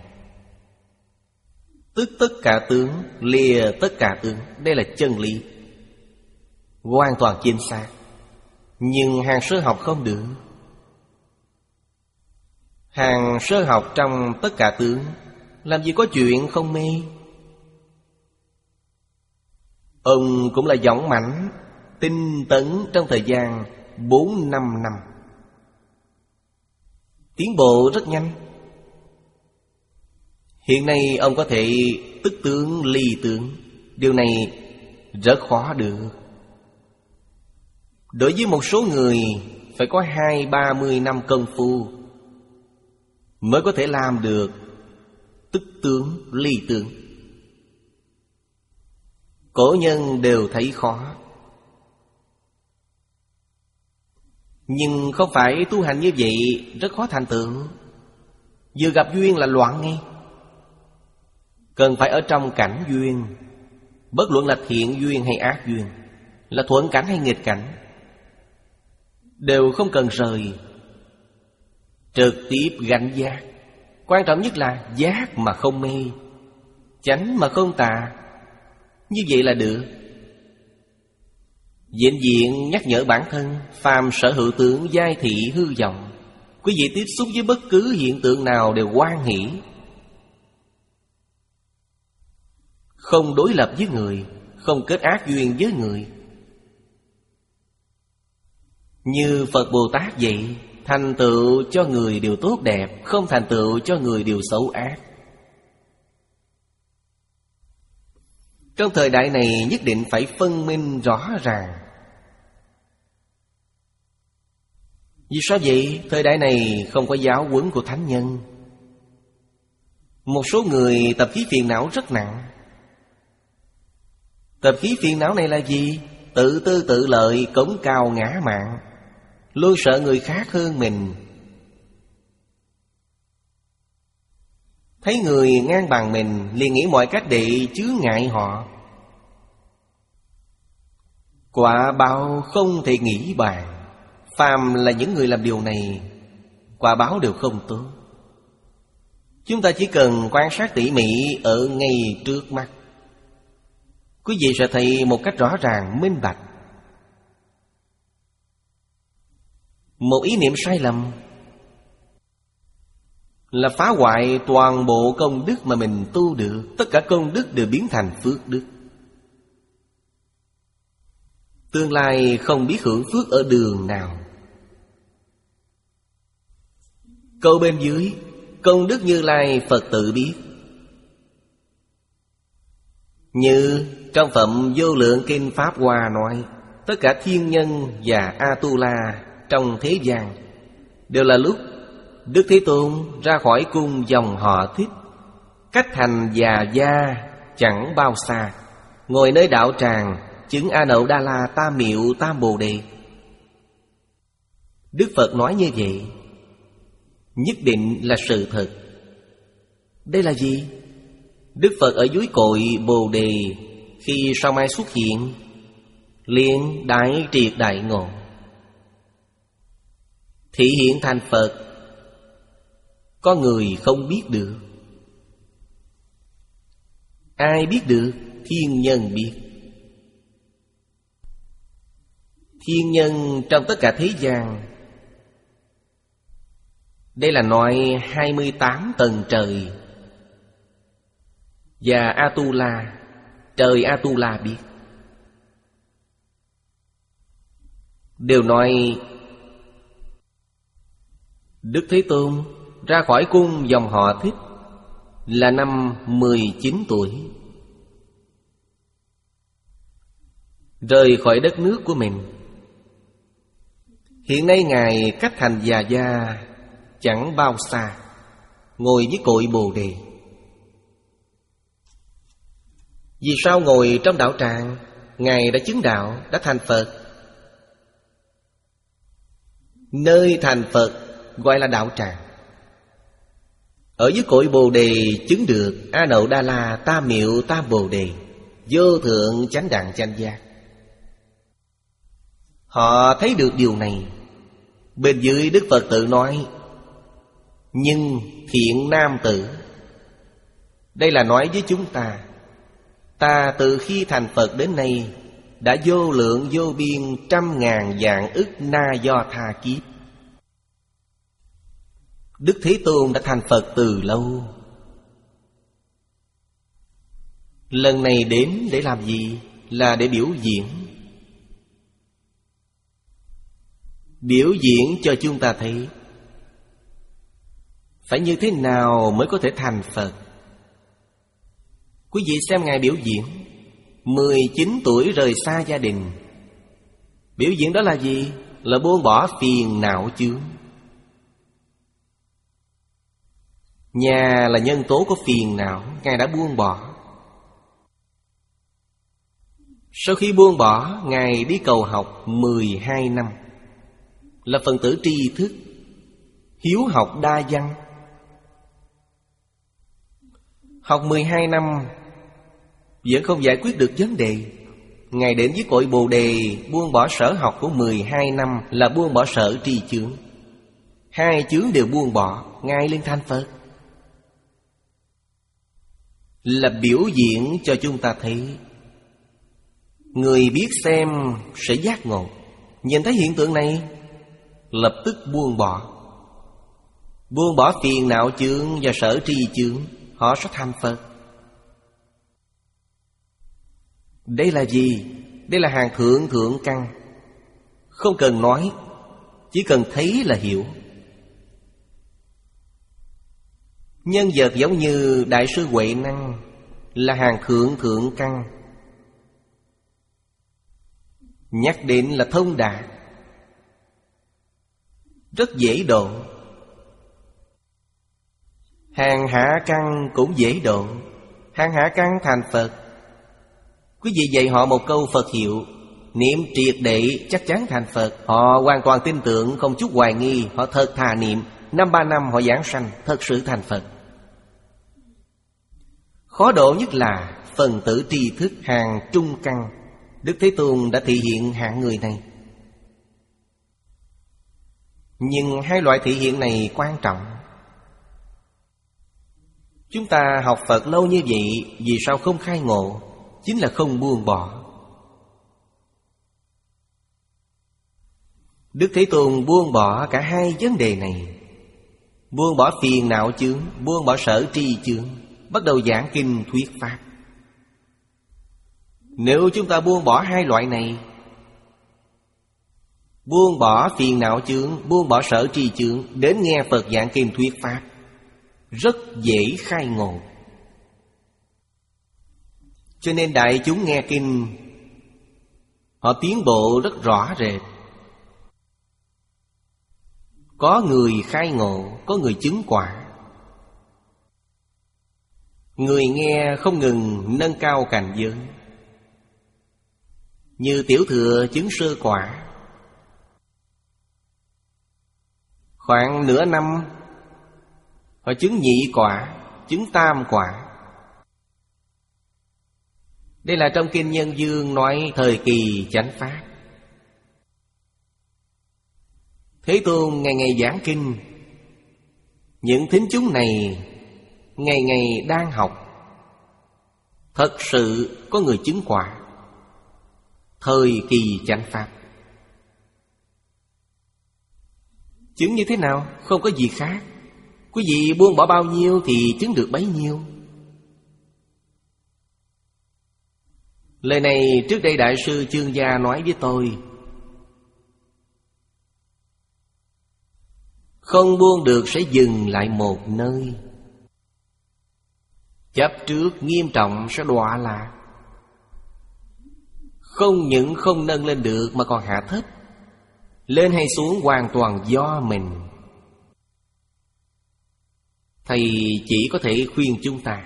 Tức tất cả tướng, lìa tất cả tướng. Đây là chân lý, hoàn toàn chính xác. Nhưng hàng sơ học không được. Hàng sơ học trong tất cả tướng, làm gì có chuyện không mê. Ông cũng là dũng mãnh, tinh tấn trong thời gian bốn năm năm, tiến bộ rất nhanh. Hiện nay ông có thể tức tướng ly tướng. Điều này rất khó được. Đối với một số người phải có hai ba mươi năm công phu mới có thể làm được tức tướng ly tướng. Cổ nhân đều thấy khó. Nhưng không phải tu hành như vậy rất khó thành tựu. Vừa gặp duyên là loạn ngay. Cần phải ở trong cảnh duyên, bất luận là thiện duyên hay ác duyên, là thuận cảnh hay nghịch cảnh, đều không cần rời, trực tiếp gánh giác. Quan trọng nhất là giác mà không mê, chánh mà không tà. Như vậy là được. Vĩnh viễn nhắc nhở bản thân, phàm sở hữu tướng giai thị hư vọng. Quý vị tiếp xúc với bất cứ hiện tượng nào đều hoan hỷ, không đối lập với người, không kết ác duyên với người. Như Phật Bồ Tát vậy, thành tựu cho người điều tốt đẹp, không thành tựu cho người điều xấu ác. Trong thời đại này nhất định phải phân minh rõ ràng. Vì sao vậy? Thời đại này không có giáo huấn của thánh nhân. Một số người tập khí phiền não rất nặng. Tập khí phiền não này là gì? Tự tư tự lợi, cống cao ngã mạn, luôn sợ người khác hơn mình. Thấy người ngang bằng mình liền nghĩ mọi cách để chướng ngại họ. Quả báo không thể nghĩ bàn. Phàm là những người làm điều này, quả báo đều không tốt. Chúng ta chỉ cần quan sát tỉ mỉ ở ngay trước mắt, quý vị sẽ thấy một cách rõ ràng minh bạch. Một ý niệm sai lầm là phá hoại toàn bộ công đức mà mình tu được. Tất cả công đức đều biến thành phước đức. Tương lai không biết hưởng phước ở đường nào. Câu bên dưới: công đức Như Lai Phật tự biết. Như trong Phẩm Vô Lượng Kinh Pháp Hoa nói, tất cả thiên nhân và A-tu-la trong thế gian đều là lúc Đức Thế Tôn ra khỏi cung dòng họ Thích, cách thành Già Gia chẳng bao xa, ngồi nơi đạo tràng chứng A Nậu Đa La Tam Miệu Tam Bồ Đề. Đức Phật nói như vậy nhất định là sự thật. Đây là gì? Đức Phật ở dưới cội Bồ Đề, khi sao mai xuất hiện liền đại triệt đại ngộ, thị hiện thành Phật. Có người không biết được. Ai biết được? Thiên nhân biết. Thiên nhân trong tất cả thế gian. Đây là nói hai mươi tám tầng trời. Và A-tu-la, trời A-tu-la biết. Đều nói Đức Thế Tôn ra khỏi cung dòng họ Thích là năm mười chín tuổi, rời khỏi đất nước của mình. Hiện nay Ngài cách thành Già Gia chẳng bao xa, ngồi với cội Bồ Đề. Vì sao ngồi trong đạo tràng? Ngài đã chứng đạo, đã thành Phật. Nơi thành Phật gọi là đạo tràng. Ở dưới cội Bồ Đề chứng được A Nậu Đa La Tam Miệu Tam Bồ Đề, vô thượng chánh đẳng chánh giác. Họ thấy được điều này. Bên dưới Đức Phật tự nói: nhưng thiện nam tử. Đây là nói với chúng ta, ta từ khi thành Phật đến nay đã vô lượng vô biên trăm ngàn vạn ức na do tha kiếp. Đức Thế Tôn đã thành Phật từ lâu. Lần này đến để làm gì? Là để biểu diễn. Biểu diễn cho chúng ta thấy phải như thế nào mới có thể thành Phật. Quý vị xem Ngài biểu diễn. Mười chín tuổi rời xa gia đình. Biểu diễn đó là gì? Là buông bỏ phiền não chướng. Nhà là nhân tố của phiền não, Ngài đã buông bỏ. Sau khi buông bỏ, Ngài đi cầu học mười hai năm. Là phần tử tri thức, hiếu học đa văn. Học mười hai năm vẫn không giải quyết được vấn đề. Ngài đến với cội Bồ Đề, buông bỏ sở học của mười hai năm là buông bỏ sở tri chướng. Hai chướng đều buông bỏ, Ngài lên thành Phật. Là biểu diễn cho chúng ta thấy. Người biết xem sẽ giác ngộ. Nhìn thấy hiện tượng này, lập tức buông bỏ. Buông bỏ phiền não chướng và sở tri chướng, họ sẽ thành Phật. Đây là gì? Đây là hàng thượng thượng căn. Không cần nói, chỉ cần thấy là hiểu. Nhân vật giống như Đại sư Huệ Năng là hàng thượng thượng căn. Nhắc đến là thông đạt, rất dễ độ. Hàng hạ căn cũng dễ độ. Hàng hạ căn thành Phật. Quý vị dạy họ một câu Phật hiệu, niệm triệt để chắc chắn thành Phật. Họ hoàn toàn tin tưởng, không chút hoài nghi. Họ thật thà niệm, năm ba năm họ giảng sanh, thật sự thành Phật. Khó độ nhất là phần tử tri thức hàng trung căn. Đức Thế Tôn đã thị hiện hạng người này. Nhưng hai loại thị hiện này quan trọng. Chúng ta học Phật lâu như vậy, vì sao không khai ngộ? Chính là không buông bỏ. Đức Thế Tôn buông bỏ cả hai vấn đề này. Buông bỏ phiền não chướng, buông bỏ sở tri chướng, bắt đầu giảng kinh thuyết pháp. Nếu chúng ta buông bỏ hai loại này, buông bỏ phiền não chướng, buông bỏ sở tri chướng, đến nghe Phật giảng kinh thuyết pháp, rất dễ khai ngộ. Cho nên đại chúng nghe kinh, họ tiến bộ rất rõ rệt. Có người khai ngộ, có người chứng quả. Người nghe không ngừng nâng cao cảnh giới. Như Tiểu Thừa chứng sơ quả, khoảng nửa năm họ chứng nhị quả, chứng tam quả. Đây là trong Kinh Nhân Dương nói thời kỳ chánh pháp. Thế Tôn ngày ngày giảng kinh, những thính chúng này ngày ngày đang học. Thật sự có người chứng quả thời kỳ chánh pháp. Chứng như thế nào? Không có gì khác. Quý vị buông bỏ bao nhiêu thì chứng được bấy nhiêu. Lời này trước đây Đại sư Chương Gia nói với tôi. Không buông được sẽ dừng lại một nơi. Chấp trước nghiêm trọng sẽ đọa lạc. Không những không nâng lên được mà còn hạ thấp. Lên hay xuống hoàn toàn do mình. Thầy chỉ có thể khuyên chúng ta,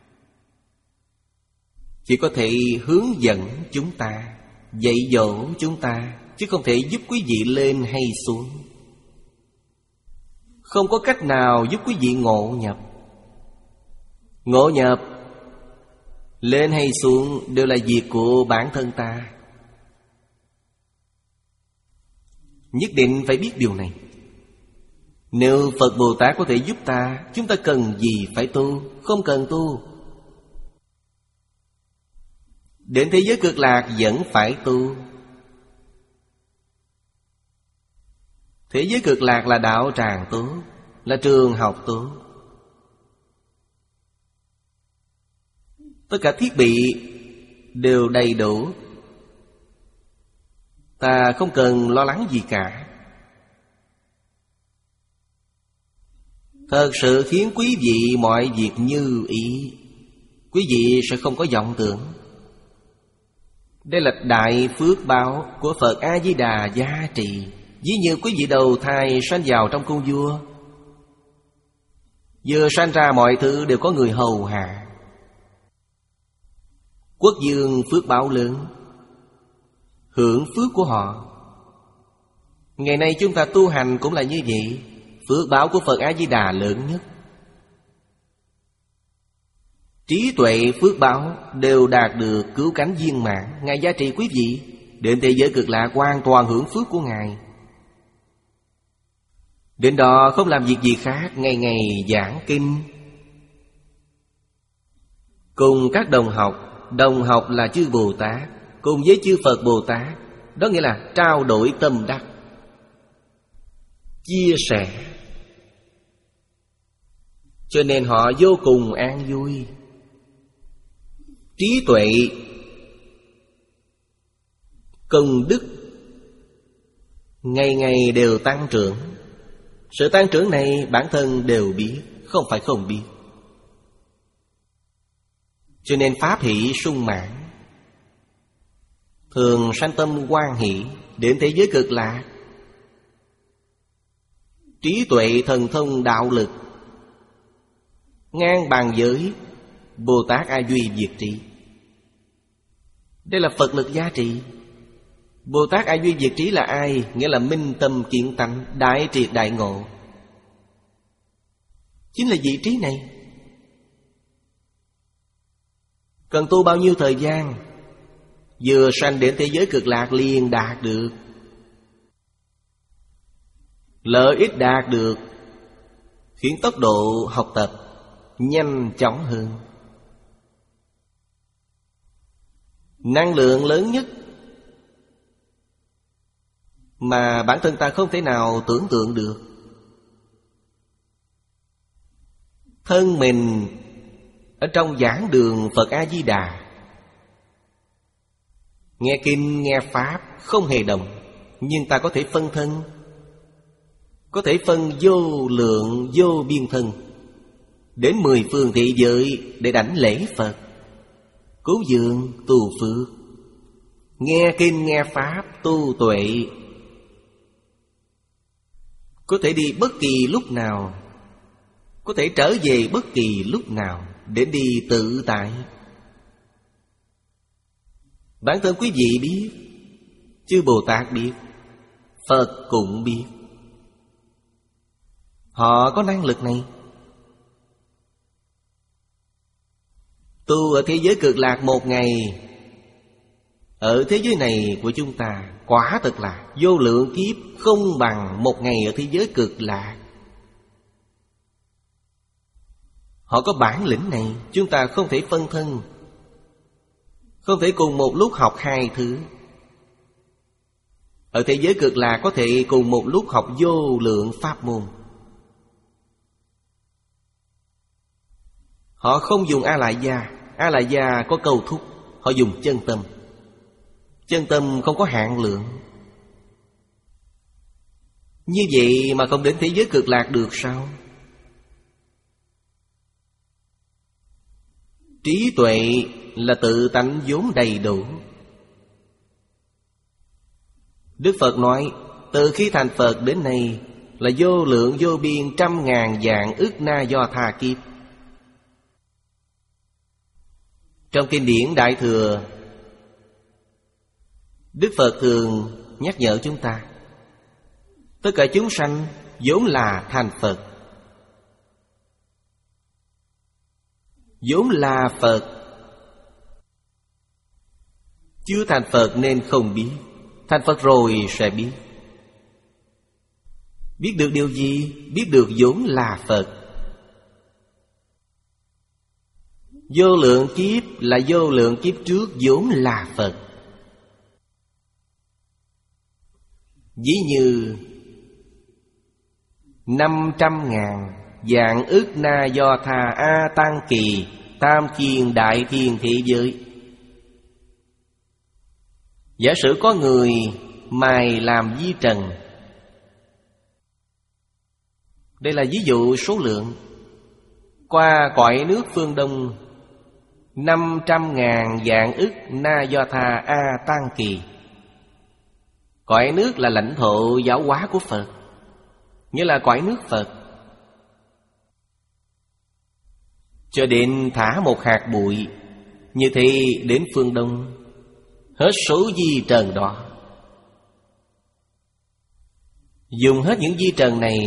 chỉ có thể hướng dẫn chúng ta, dạy dỗ chúng ta, chứ không thể giúp quý vị lên hay xuống. Không có cách nào giúp quý vị ngộ nhập. Ngộ nhập, lên hay xuống đều là việc của bản thân ta. Nhất định phải biết điều này. Nếu Phật Bồ Tát có thể giúp ta, chúng ta cần gì phải tu? Không cần tu. Đến thế giới cực lạc vẫn phải tu. Thế giới cực lạc là đạo tràng tốt, là trường học tốt. Tất cả thiết bị đều đầy đủ. Ta không cần lo lắng gì cả. Thật sự khiến quý vị mọi việc như ý. Quý vị sẽ không có vọng tưởng. Đây là đại phước báo của Phật A-di-đà gia trì. Ví như quý vị đầu thai sanh vào trong cung vua, vừa sanh ra mọi thứ đều có người hầu hạ. Quốc vương phước báo lớn, hưởng phước của họ. Ngày nay chúng ta tu hành cũng là như vậy. Phước báo của Phật A-di-đà lớn nhất. Trí tuệ phước báo đều đạt được cứu cánh viên mãn. Ngài giá trị quý vị. Đến thế giới cực lạc hoàn toàn hưởng phước của Ngài. Đến đó không làm việc gì khác, ngày ngày giảng kinh. Cùng các đồng học, đồng học là chư Bồ Tát, cùng với chư Phật Bồ Tát. Đó nghĩa là trao đổi tâm đắc, chia sẻ. Cho nên họ vô cùng an vui. Trí tuệ, công đức ngày ngày đều tăng trưởng. Sự tăng trưởng này bản thân đều biết, không phải không biết. Cho nên pháp hỷ sung mãn, thường sanh tâm hoan hỷ. Đến thế giới cực lạc, trí tuệ thần thông đạo lực ngang bằng với Bồ Tát A Duy Diệt Trí. Đây là Phật lực giá trị. Bồ Tát A Duy Diệt Trí là ai? Nghĩa là minh tâm kiến tánh, đại triệt đại ngộ. Chính là vị trí này. Cần tu bao nhiêu thời gian? Vừa sanh đến thế giới cực lạc liền đạt được. Lợi ích đạt được khiến tốc độ học tập nhanh chóng hơn. Năng lượng lớn nhất mà bản thân ta không thể nào tưởng tượng được. Thân mình ở trong giảng đường Phật A-di-đà, nghe kinh nghe pháp không hề đồng, nhưng ta có thể phân thân, có thể phân vô lượng vô biên thân đến mười phương thị giới để đảnh lễ Phật, cúng dường tu phước, nghe kinh nghe pháp tu tuệ. Có thể đi bất kỳ lúc nào, có thể trở về bất kỳ lúc nào để đi tự tại. Bản thân quý vị biết, chư Bồ Tát biết, Phật cũng biết. Họ có năng lực này. Tu ở thế giới cực lạc một ngày, ở thế giới này của chúng ta quả thật là vô lượng kiếp không bằng một ngày ở thế giới cực lạc. Họ có bản lĩnh này, chúng ta không thể phân thân, không thể cùng một lúc học hai thứ. Ở thế giới cực lạc có thể cùng một lúc học vô lượng pháp môn. Họ không dùng A-lại-gia. A-lại-gia có câu thúc, họ dùng chân tâm. Chân tâm không có hạn lượng. Như vậy mà không đến thế giới cực lạc được sao? Trí tuệ là tự tánh vốn đầy đủ. Đức Phật nói, từ khi thành Phật đến nay là vô lượng vô biên trăm ngàn vạn ức na do tha kiếp. Trong kinh điển Đại Thừa, Đức Phật thường nhắc nhở chúng ta, tất cả chúng sanh vốn là thành Phật, vốn là Phật. Chưa thành Phật nên không biết, thành Phật rồi sẽ biết. Biết được điều gì? Biết được vốn là Phật. Vô lượng kiếp là vô lượng kiếp trước vốn là Phật. Ví như năm trăm ngàn vạn ức na do tha a tăng kỳ tam thiên đại thiên thế giới. Giả sử có người mài làm di trần. Đây là ví dụ số lượng. Qua cõi nước phương Đông năm trăm ngàn vạn ức na do tha a tăng kỳ. Cõi nước là lãnh thổ giáo hóa của Phật, nghĩa là cõi nước Phật. Cho đến thả một hạt bụi, như thế đến phương Đông, hết số di trần đó. Dùng hết những di trần này.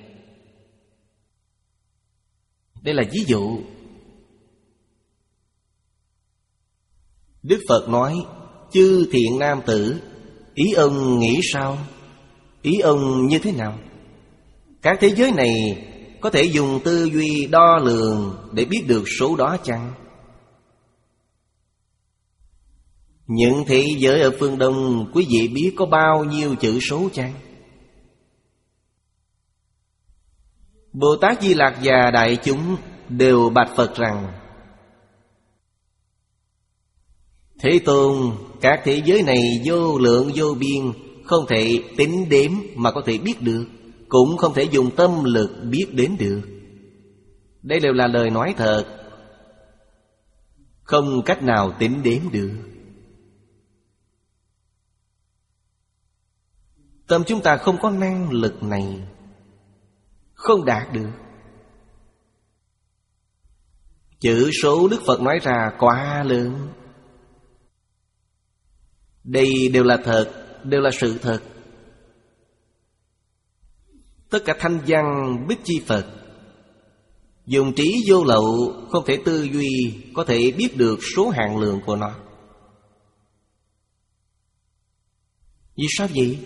Đây là ví dụ. Đức Phật nói, chư thiện nam tử, ý ông nghĩ sao? Ý ông như thế nào? Các thế giới này có thể dùng tư duy đo lường để biết được số đó chăng? Những thế giới ở phương Đông, quý vị biết có bao nhiêu chữ số chăng? Bồ Tát Di Lặc và đại chúng đều bạch Phật rằng, Thế Tôn, các thế giới này vô lượng vô biên, không thể tính đếm mà có thể biết được, cũng không thể dùng tâm lực biết đến được. Đây đều là lời nói thật, không cách nào tính đếm được. Tâm chúng ta không có năng lực này, không đạt được. Chữ số Đức Phật nói ra quá lớn. Đây đều là thật, đều là sự thật. Tất cả thanh văn Bích Chi Phật dùng trí vô lậu, không thể tư duy có thể biết được số hạn lượng của nó. Vì sao vậy?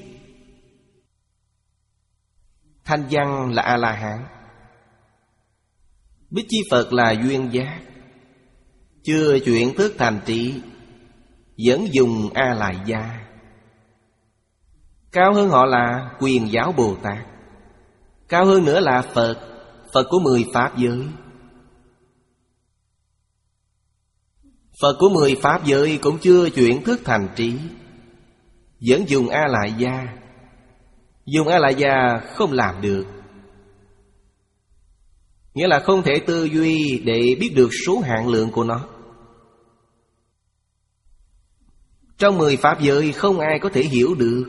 Thanh văn là A-la-hán, Bích Chi Phật là duyên giác, chưa chuyển thức thành trí, vẫn dùng A-lại gia. Cao hơn họ là Quyền Giáo Bồ Tát, cao hơn nữa là Phật, Phật của mười Pháp giới. Phật của mười Pháp giới cũng chưa chuyển thức thành trí, vẫn dùng A-lại gia. Dùng A-lại gia không làm được, nghĩa là không thể tư duy để biết được số hạn lượng của nó. Trong mười Pháp giới không ai có thể hiểu được.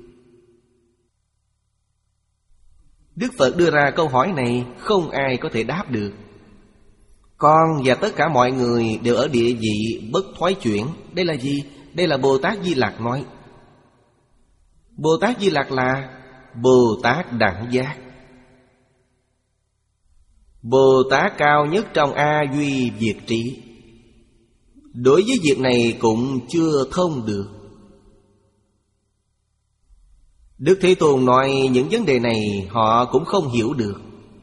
Đức Phật đưa ra câu hỏi này, không ai có thể đáp được. Con và tất cả mọi người đều ở địa vị bất thoái chuyển. Đây là gì? Đây là Bồ Tát Di Lặc nói. Bồ Tát Di Lặc là Bồ Tát đẳng giác, Bồ Tát cao nhất trong A Duy Diệt Trí. Đối với việc này cũng chưa thông được. Đức Thế Tôn nói những vấn đề này họ cũng không hiểu được.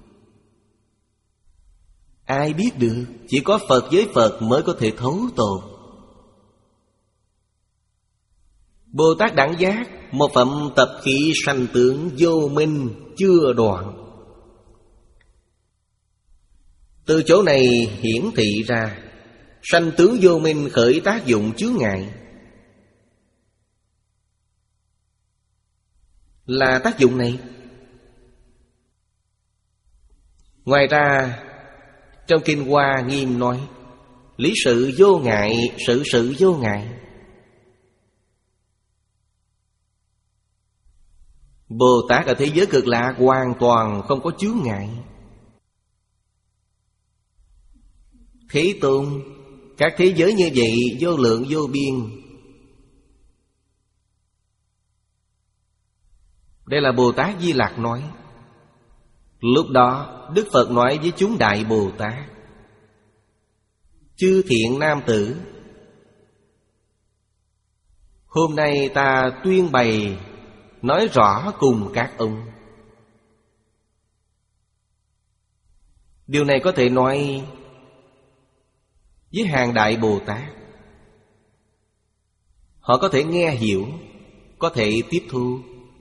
Ai biết được? Chỉ có Phật với Phật mới có thể thấu tột. Bồ Tát đẳng giác, một phẩm tập khí sanh tướng vô minh chưa đoạn. Từ chỗ này hiển thị ra sanh tướng vô minh khởi tác dụng chướng ngại. Là tác dụng này. Ngoài ra trong Kinh Hoa Nghiêm nói lý sự vô ngại, sự sự vô ngại. Bồ Tát ở thế giới Cực Lạc hoàn toàn không có chướng ngại. Thế Tôn, các thế giới như vậy vô lượng vô biên. Đây là Bồ Tát Di Lặc nói. Lúc đó Đức Phật nói với chúng Đại Bồ Tát: chư thiện nam tử, hôm nay ta tuyên bày nói rõ cùng các ông. Điều này có thể nói với hàng Đại Bồ Tát. Họ có thể nghe hiểu, có thể tiếp thu.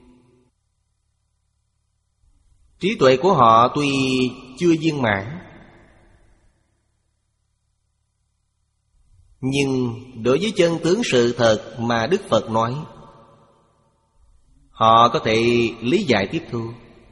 Trí tuệ của họ tuy chưa viên mãn, nhưng đối với chân tướng sự thật mà Đức Phật nói, họ có thể lý giải tiếp thu.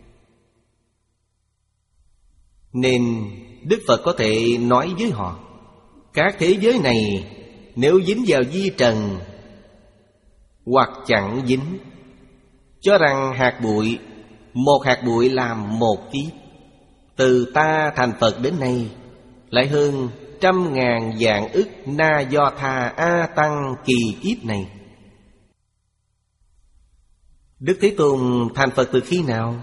Nên Đức Phật có thể nói với họ: các thế giới này nếu dính vào vi trần hoặc chẳng dính, cho rằng hạt bụi, một hạt bụi làm một kiếp. Từ ta thành Phật đến nay lại hơn trăm ngàn vạn ức na do tha a tăng kỳ kiếp này. Đức Thế Tôn thành Phật từ khi nào?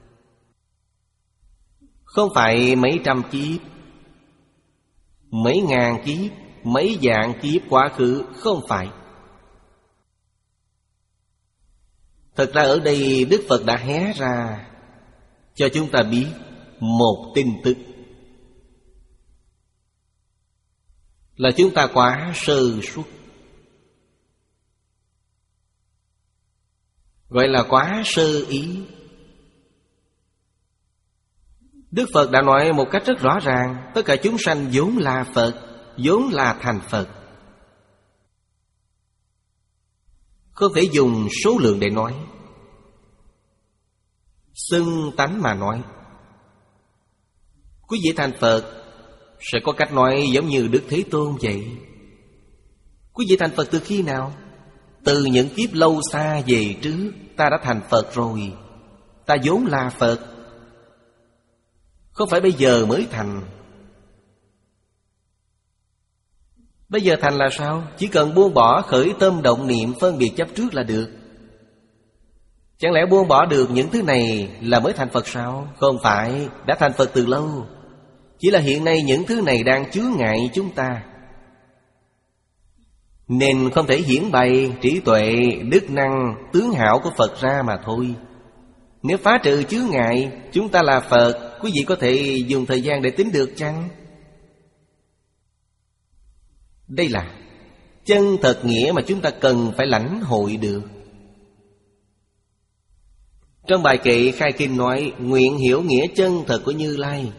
Không phải mấy trăm kiếp, mấy ngàn kiếp, mấy vạn kiếp quá khứ, không phải. Thật ra ở đây Đức Phật đã hé ra cho chúng ta biết một tin tức, là chúng ta quá sơ suất, gọi là quá sơ ý. Đức Phật đã nói một cách rất rõ ràng: tất cả chúng sanh vốn là Phật, vốn là thành Phật. Không thể dùng số lượng để nói. Xưng tánh mà nói. Quý vị thành Phật sẽ có cách nói giống như Đức Thế Tôn vậy. Quý vị thành Phật từ khi nào? Từ những kiếp lâu xa về trước, ta đã thành Phật rồi. Ta vốn là Phật, không phải bây giờ mới thành. Bây giờ thành là sao? Chỉ cần buông bỏ khởi tâm động niệm phân biệt chấp trước là được. Chẳng lẽ buông bỏ được những thứ này là mới thành Phật sao? Không phải, đã thành Phật từ lâu. Chỉ là hiện nay những thứ này đang chướng ngại chúng ta, nên không thể hiển bày trí tuệ, đức năng, tướng hảo của Phật ra mà thôi. Nếu phá trừ chướng ngại, chúng ta là Phật, quý vị có thể dùng thời gian để tính được chăng? Đây là chân thật nghĩa mà chúng ta cần phải lãnh hội được. Trong bài kệ khai kinh nói: nguyện hiểu nghĩa chân thật của Như Lai.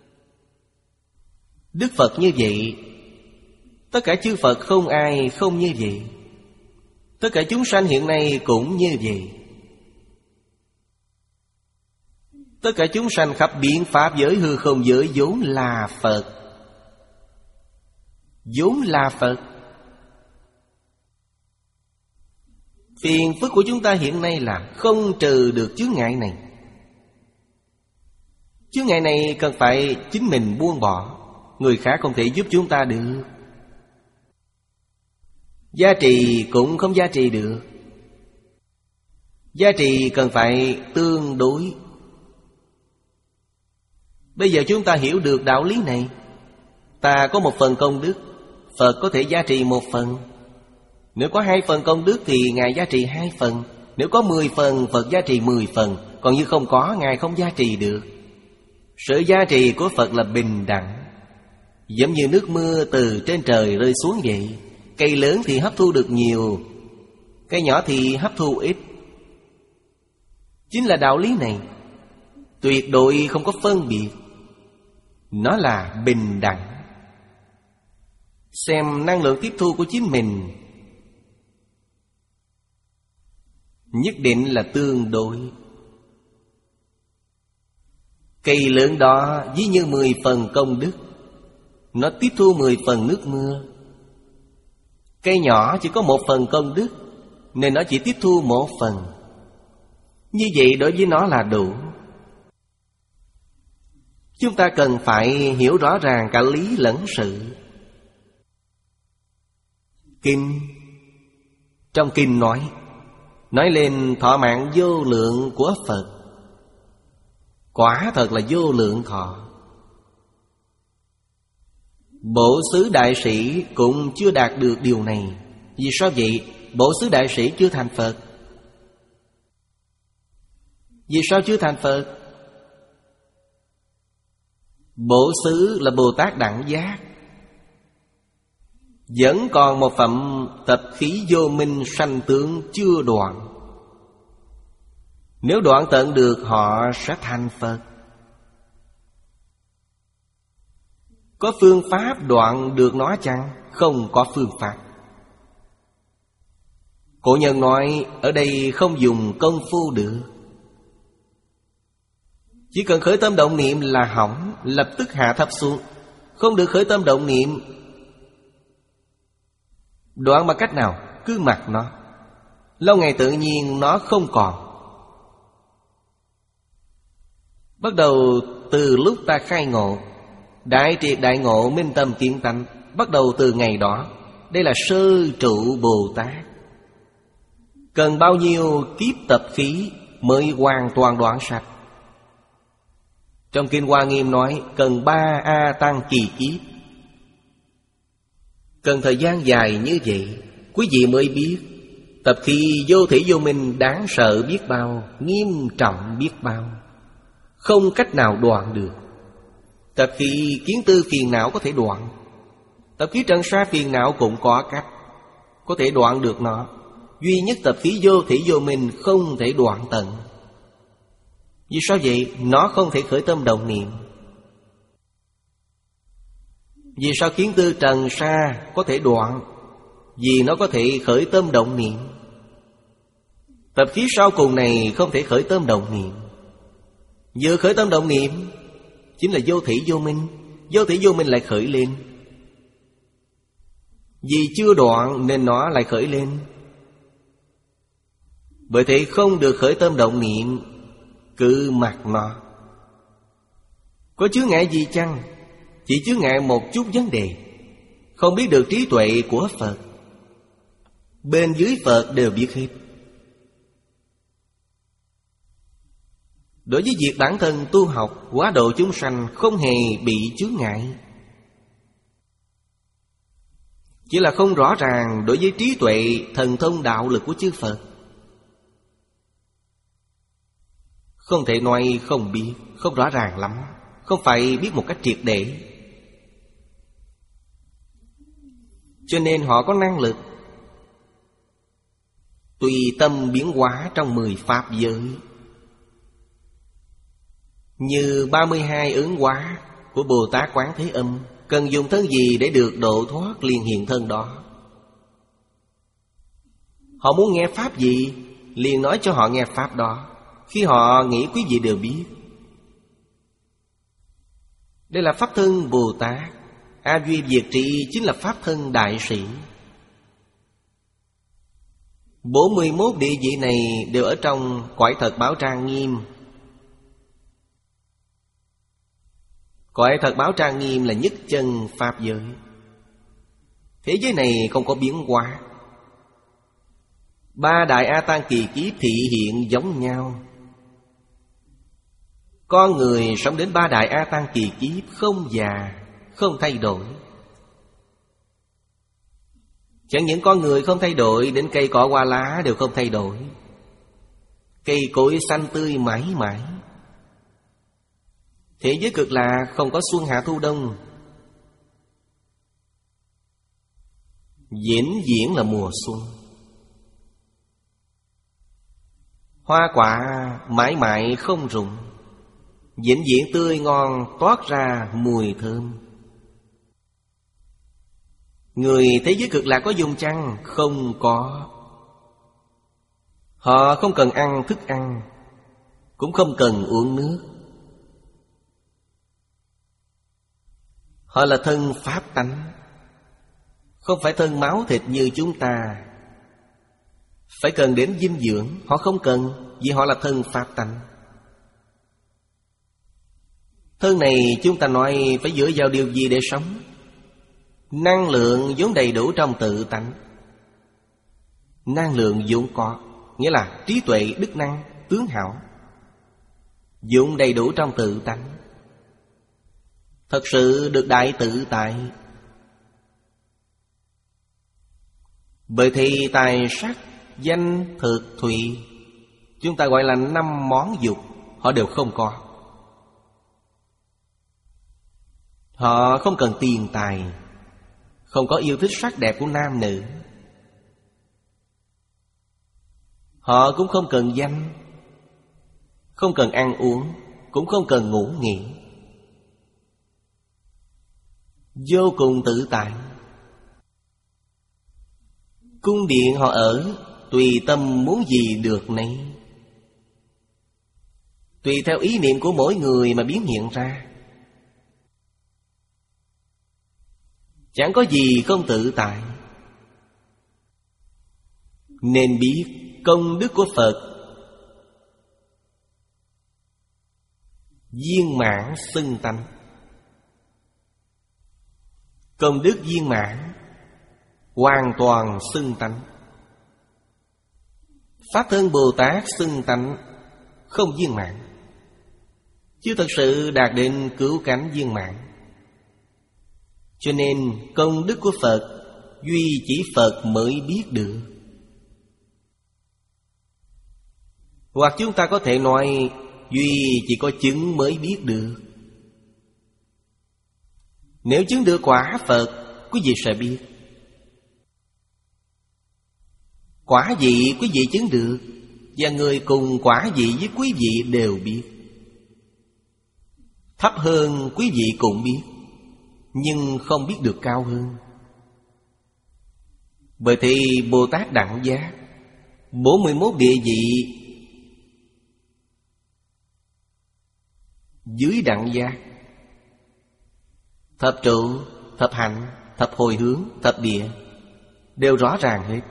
Đức Phật như vậy, tất cả chư Phật không ai không như vậy. Tất cả chúng sanh hiện nay cũng như vậy. Tất cả chúng sanh khắp biến pháp giới hư không giới vốn là Phật. Vốn là Phật. Phiền phức của chúng ta hiện nay là không trừ được chướng ngại này. Chướng ngại này cần phải chính mình buông bỏ, người khác không thể giúp chúng ta được. Gia trì cũng không gia trì được. Gia trì cần phải tương đối. Bây giờ chúng ta hiểu được đạo lý này. Ta có một phần công đức, Phật có thể gia trì một phần. Nếu có hai phần công đức thì Ngài gia trì hai phần. Nếu có mười phần, Phật gia trì mười phần. Còn như không có, Ngài không gia trì được. Sự gia trì của Phật là bình đẳng, giống như nước mưa từ trên trời rơi xuống vậy. Cây lớn thì hấp thu được nhiều, cây nhỏ thì hấp thu ít. Chính là đạo lý này, tuyệt đối không có phân biệt. Nó là bình đẳng. Xem năng lượng tiếp thu của chính mình, nhất định là tương đối. Cây lớn đó ví như mười phần công đức, nó tiếp thu mười phần nước mưa. Cây nhỏ chỉ có một phần công đức, nên nó chỉ tiếp thu một phần. Như vậy đối với nó là đủ. Chúng ta cần phải hiểu rõ ràng cả lý lẫn sự. Kinh, trong kinh nói, nói lên thọ mạng vô lượng của Phật. Quả thật là vô lượng thọ. Bộ xứ đại sĩ cũng chưa đạt được điều này. Vì sao vậy? Bộ xứ đại sĩ chưa thành Phật. Vì sao chưa thành Phật? Bộ xứ là Bồ Tát đẳng giác, vẫn còn một phẩm tập khí vô minh sanh tướng chưa đoạn. Nếu đoạn tận được, họ sẽ thành Phật. Có phương pháp đoạn được nó chăng? Không có phương pháp. Cổ nhân nói ở đây không dùng công phu được. Chỉ cần khởi tâm động niệm là hỏng, lập tức hạ thấp xuống. Không được khởi tâm động niệm, đoạn bằng cách nào? Cứ mặc nó, lâu ngày tự nhiên nó không còn. Bắt đầu từ lúc ta khai ngộ, đại triệt đại ngộ, minh tâm kiến tánh, bắt đầu từ ngày đó. Đây là sơ trụ Bồ Tát. Cần bao nhiêu kiếp tập khí mới hoàn toàn đoạn sạch? Trong Kinh Hoa Nghiêm nói cần ba A Tăng kỳ kiếp. Cần thời gian dài như vậy, quý vị mới biết tập khí vô thủy vô minh đáng sợ biết bao, nghiêm trọng biết bao, không cách nào đoạn được. Tập khí kiến tư phiền não có thể đoạn, tập khí trần sa phiền não cũng có cách, có thể đoạn được nó. Duy nhất tập khí vô thủy vô minh không thể đoạn tận. Vì sao vậy? Nó không thể khởi tâm động niệm. Vì sao kiến tư trần sa có thể đoạn? Vì nó có thể khởi tâm động niệm. Tập khí sau cùng này không thể khởi tâm động niệm. Vừa khởi tâm động niệm chính là vô thủy vô minh. Vô thủy vô minh lại khởi lên. Vì chưa đoạn nên nó lại khởi lên. Bởi thế không được khởi tâm động niệm, cứ mặc nó. Có chướng ngại gì chăng? Chỉ chướng ngại một chút vấn đề, không biết được trí tuệ của Phật. Bên dưới Phật đều biết hết. Đối với việc bản thân tu học hóa độ chúng sanh không hề bị chướng ngại. Chỉ là không rõ ràng đối với trí tuệ thần thông đạo lực của chư Phật. Không thể nói không biết, không rõ ràng lắm, không phải biết một cách triệt để. Cho nên họ có năng lực tùy tâm biến hóa trong mười pháp giới. Như ba mươi hai ứng hóa của Bồ Tát Quán Thế Âm, cần dùng thân gì để được độ thoát liền hiện thân đó. Họ muốn nghe pháp gì liền nói cho họ nghe pháp đó. Khi họ nghĩ quý vị đều biết. Đây là pháp thân Bồ Tát. A Duy Diệt Trị chính là pháp thân đại sĩ. Bốn mươi mốt địa vị này đều ở trong cõi thật báo trang nghiêm. Cõi thật báo trang nghiêm là nhất chân pháp giới. Thế giới này không có biến hóa. Ba đại A Tăng kỳ kiếp thị hiện giống nhau. Con người sống đến ba đại A Tăng kỳ kiếp không già, không thay đổi. Chẳng những con người không thay đổi, đến cây cỏ hoa lá đều không thay đổi. Cây cối xanh tươi mãi mãi. Thế giới cực lạ không có xuân hạ thu đông. Vĩnh viễn là mùa xuân. Hoa quả mãi mãi không rụng. Vĩnh viễn tươi ngon toát ra mùi thơm. Người thế giới cực lạc có dùng chăng? Không có. Họ không cần ăn thức ăn, cũng không cần uống nước. Họ là thân pháp tánh, không phải thân máu thịt như chúng ta. Phải cần đến dinh dưỡng, họ không cần, vì họ là thân pháp tánh. Thân này chúng ta nói phải dựa vào điều gì để sống? Năng lượng vốn đầy đủ trong tự tánh. Năng lượng vốn có, nghĩa là trí tuệ, đức năng, tướng hảo, vốn đầy đủ trong tự tánh. Thật sự được đại tự tại. Bởi thì tài sắc, danh, thực, thùy, chúng ta gọi là năm món dục, họ đều không có. Họ không cần tiền tài, không có yêu thích sắc đẹp của nam nữ. Họ cũng không cần danh, không cần ăn uống, cũng không cần ngủ nghỉ. Vô cùng tự tại. Cung điện họ ở, tùy tâm muốn gì được nấy. Tùy theo ý niệm của mỗi người mà biến hiện ra. Chẳng có gì không tự tại. Nên biết công đức của Phật viên mãn xưng tánh. Công đức viên mãn hoàn toàn xưng tánh. Pháp thân Bồ Tát xưng tánh không viên mãn, chưa thật sự đạt đến cứu cánh viên mãn. Cho nên công đức của Phật duy chỉ Phật mới biết được. Hoặc chúng ta có thể nói duy chỉ có chứng mới biết được. Nếu chứng được quả Phật, quý vị sẽ biết. Quả vị quý vị chứng được, và người cùng quả vị với quý vị đều biết. Thấp hơn quý vị cũng biết, nhưng không biết được cao hơn. Bởi thì Bồ Tát Đẳng Giác bốn mươi mốt địa vị dưới Đẳng Giác, thập trụ, thập hạnh, thập hồi hướng, thập địa đều rõ ràng hết.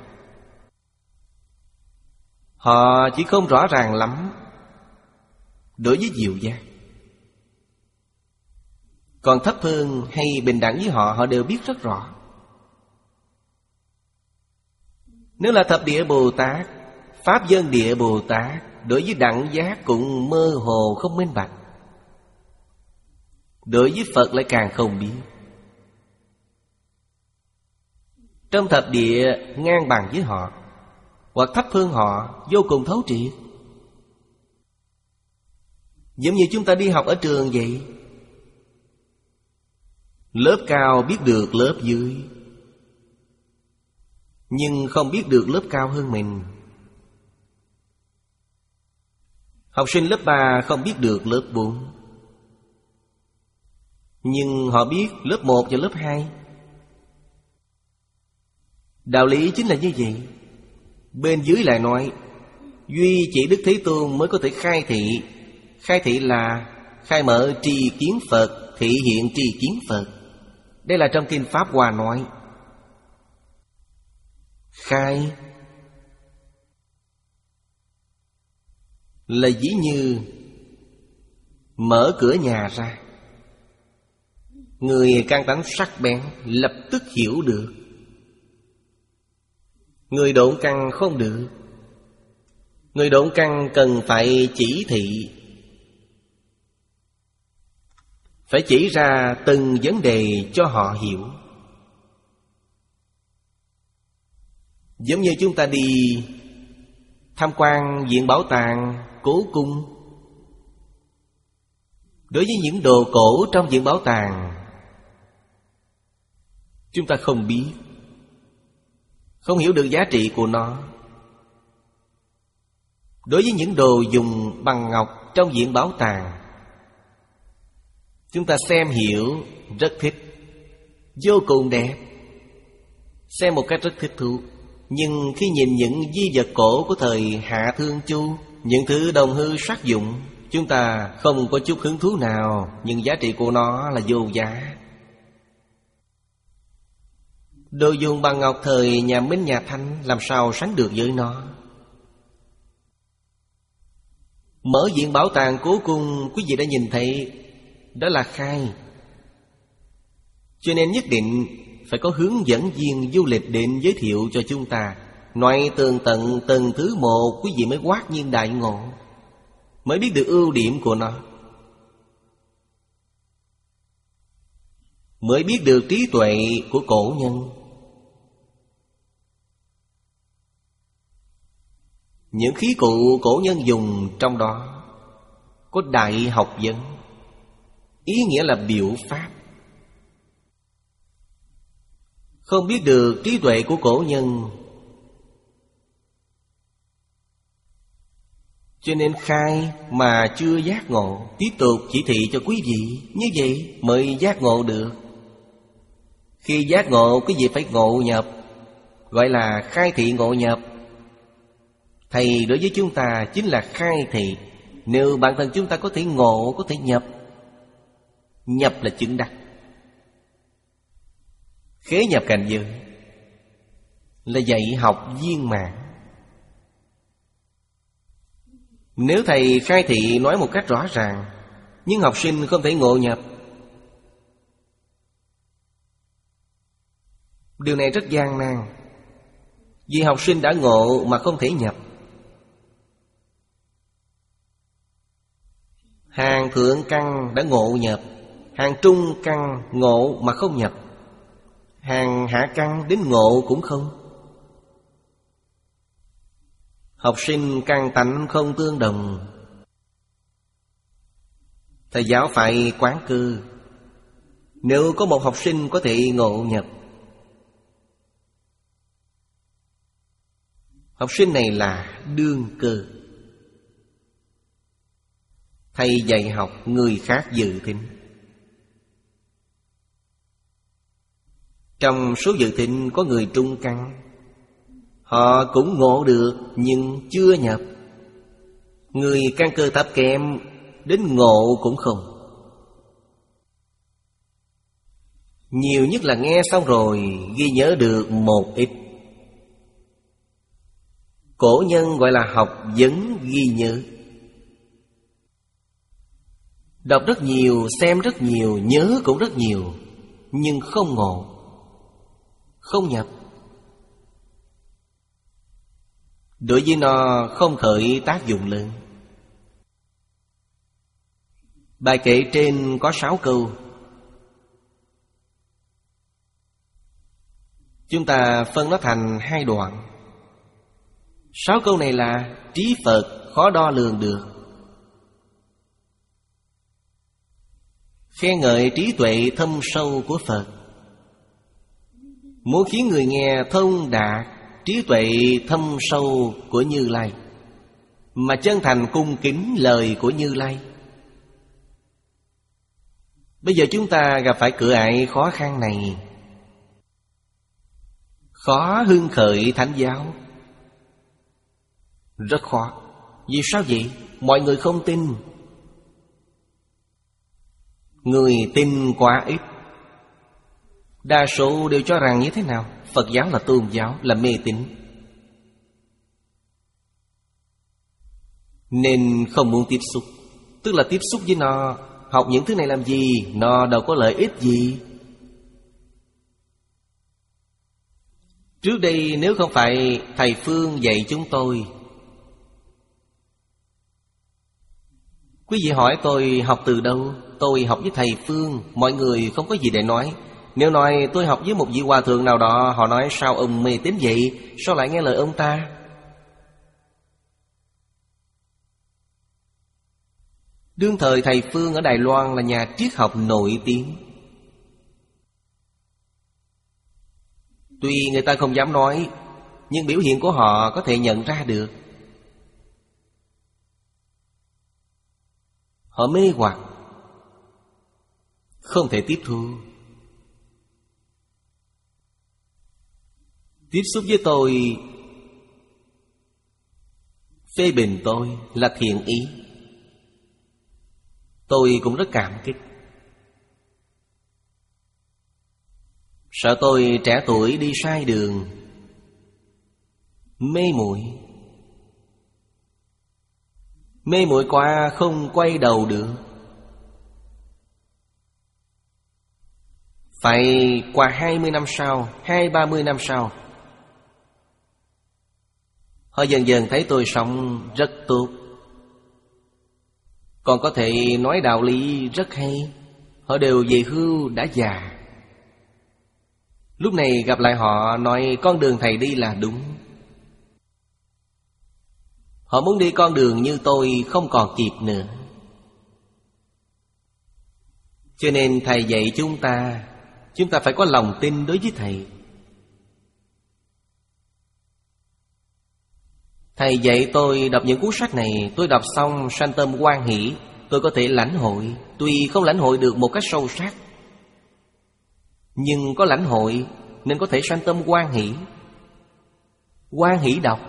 Họ chỉ không rõ ràng lắm đối với diệu giác. Còn thấp hơn hay bình đẳng với họ, họ đều biết rất rõ. Nếu là thập địa Bồ Tát, Pháp Dân Địa Bồ Tát, đối với đẳng giác cũng mơ hồ không minh bạch. Đối với Phật lại càng không biết. Trong thập địa ngang bằng với họ, hoặc thấp hơn họ, vô cùng thấu triệt. Giống như chúng ta đi học ở trường vậy. Lớp cao biết được lớp dưới, nhưng không biết được lớp cao hơn mình. Học sinh lớp ba không biết được lớp bốn, nhưng họ biết lớp một và lớp hai. Đạo lý chính là như vậy. Bên dưới lại nói duy chỉ Đức Thế Tôn mới có thể khai thị. Khai thị là khai mở tri kiến Phật, thị hiện tri kiến Phật. Đây là trong Kinh Pháp Hoa nói. Khai là dĩ như mở cửa nhà ra, người căn tánh sắc bén lập tức hiểu được. Người độn căn không được. Người độn căn cần phải chỉ thị, phải chỉ ra từng vấn đề cho họ hiểu. Giống như chúng ta đi tham quan viện bảo tàng Cố Cung. Đối với những đồ cổ trong viện bảo tàng, chúng ta không biết, không hiểu được giá trị của nó. Đối với những đồ dùng bằng ngọc trong viện bảo tàng, chúng ta xem hiểu, rất thích, vô cùng đẹp, xem một cách rất thích thú. Nhưng khi nhìn những di vật cổ của thời Hạ Thương Chu, những thứ đồng hư sắc dụng, chúng ta không có chút hứng thú nào, nhưng giá trị của nó là vô giá. Đồ dùng bằng ngọc thời nhà Minh nhà Thanh làm sao sánh được với nó. Mở viện bảo tàng Cố Cung, quý vị đã nhìn thấy, đó là khai. Cho nên nhất định phải có hướng dẫn viên du lịch đến giới thiệu cho chúng ta, nói tường tận từng thứ một, quý vị mới quát nhiên đại ngộ, mới biết được ưu điểm của nó, mới biết được trí tuệ của cổ nhân. Những khí cụ cổ nhân dùng trong đó có đại học vấn, ý nghĩa là biểu pháp. Không biết được trí tuệ của cổ nhân, cho nên khai mà chưa giác ngộ, tiếp tục chỉ thị cho quý vị. Như vậy mới giác ngộ được. Khi giác ngộ, quý vị phải ngộ nhập, gọi là khai thị ngộ nhập. Thầy đối với chúng ta chính là khai thị. Nếu bản thân chúng ta có thể ngộ, có thể nhập, nhập là chứng đắc. Khế nhập cảnh giới là dạy học viên mãn. Nếu thầy khai thị nói một cách rõ ràng, nhưng học sinh không thể ngộ nhập, điều này rất gian nan. Vì học sinh đã ngộ mà không thể nhập. Hàng thượng căn đã ngộ nhập, hàng trung căn ngộ mà không nhập, hàng hạ căn đến ngộ cũng không. Học sinh căn tánh không tương đồng. Thầy giáo phải quán cư. Nếu có một học sinh có thể ngộ nhập, học sinh này là đương cơ. Thầy dạy học, người khác dự thính. Trong số dự thính có người trung căn, họ cũng ngộ được nhưng chưa nhập. Người căn cơ thấp kém đến ngộ cũng không. Nhiều nhất là nghe xong rồi ghi nhớ được một ít. Cổ nhân gọi là học vấn ghi nhớ. Đọc rất nhiều, xem rất nhiều, nhớ cũng rất nhiều, nhưng không ngộ, không nhập. đối với nó không khởi tác dụng lớn. Bài kệ trên có sáu câu. Chúng ta phân nó thành hai đoạn. Sáu câu này là trí Phật khó đo lường được, khen ngợi trí tuệ thâm sâu của Phật, muốn khiến người nghe thông đạt trí tuệ thâm sâu của Như Lai, mà chân thành cung kính lời của Như Lai. Bây giờ chúng ta gặp phải cửa ải khó khăn này, khó hưng khởi thánh giáo, rất khó. Vì sao vậy? Mọi người không tin. Người tin quá ít. Đa số đều cho rằng như thế nào? Phật giáo là tôn giáo, là mê tín, nên không muốn tiếp xúc. Tức là tiếp xúc với nó, học những thứ này làm gì? Nó đâu có lợi ích gì. Trước đây nếu không phải thầy Phương dạy chúng tôi, quý vị hỏi tôi học từ đâu? Tôi học với thầy Phương. Mọi người không có gì để nói. Nếu nói tôi học với một vị hòa thượng nào đó, họ nói sao ông mê tín vậy? Sao lại nghe lời ông ta? Đương thời thầy Phương ở Đài Loan là nhà triết học nổi tiếng. Tuy người ta không dám nói, nhưng biểu hiện của họ có thể nhận ra được. Họ mê hoặc, không thể tiếp thu. Tiếp xúc với tôi, phê bình tôi là thiện ý, tôi cũng rất cảm kích. Sợ tôi trẻ tuổi đi sai đường, mê muội, mê muội quá không quay đầu được, phải qua hai mươi năm sau, hai ba mươi năm sau, họ dần dần thấy tôi sống rất tốt, còn có thể nói đạo lý rất hay. Họ đều về hưu đã già. Lúc này gặp lại họ nói con đường thầy đi là đúng. Họ muốn đi con đường như tôi không còn kịp nữa. Cho nên thầy dạy chúng ta, chúng ta phải có lòng tin đối với thầy. Thầy dạy tôi đọc những cuốn sách này, tôi đọc xong sanh tâm hoan hỷ. Tôi có thể lãnh hội, tuy không lãnh hội được một cách sâu sắc, nhưng có lãnh hội nên có thể sanh tâm hoan hỷ. Hoan hỷ đọc.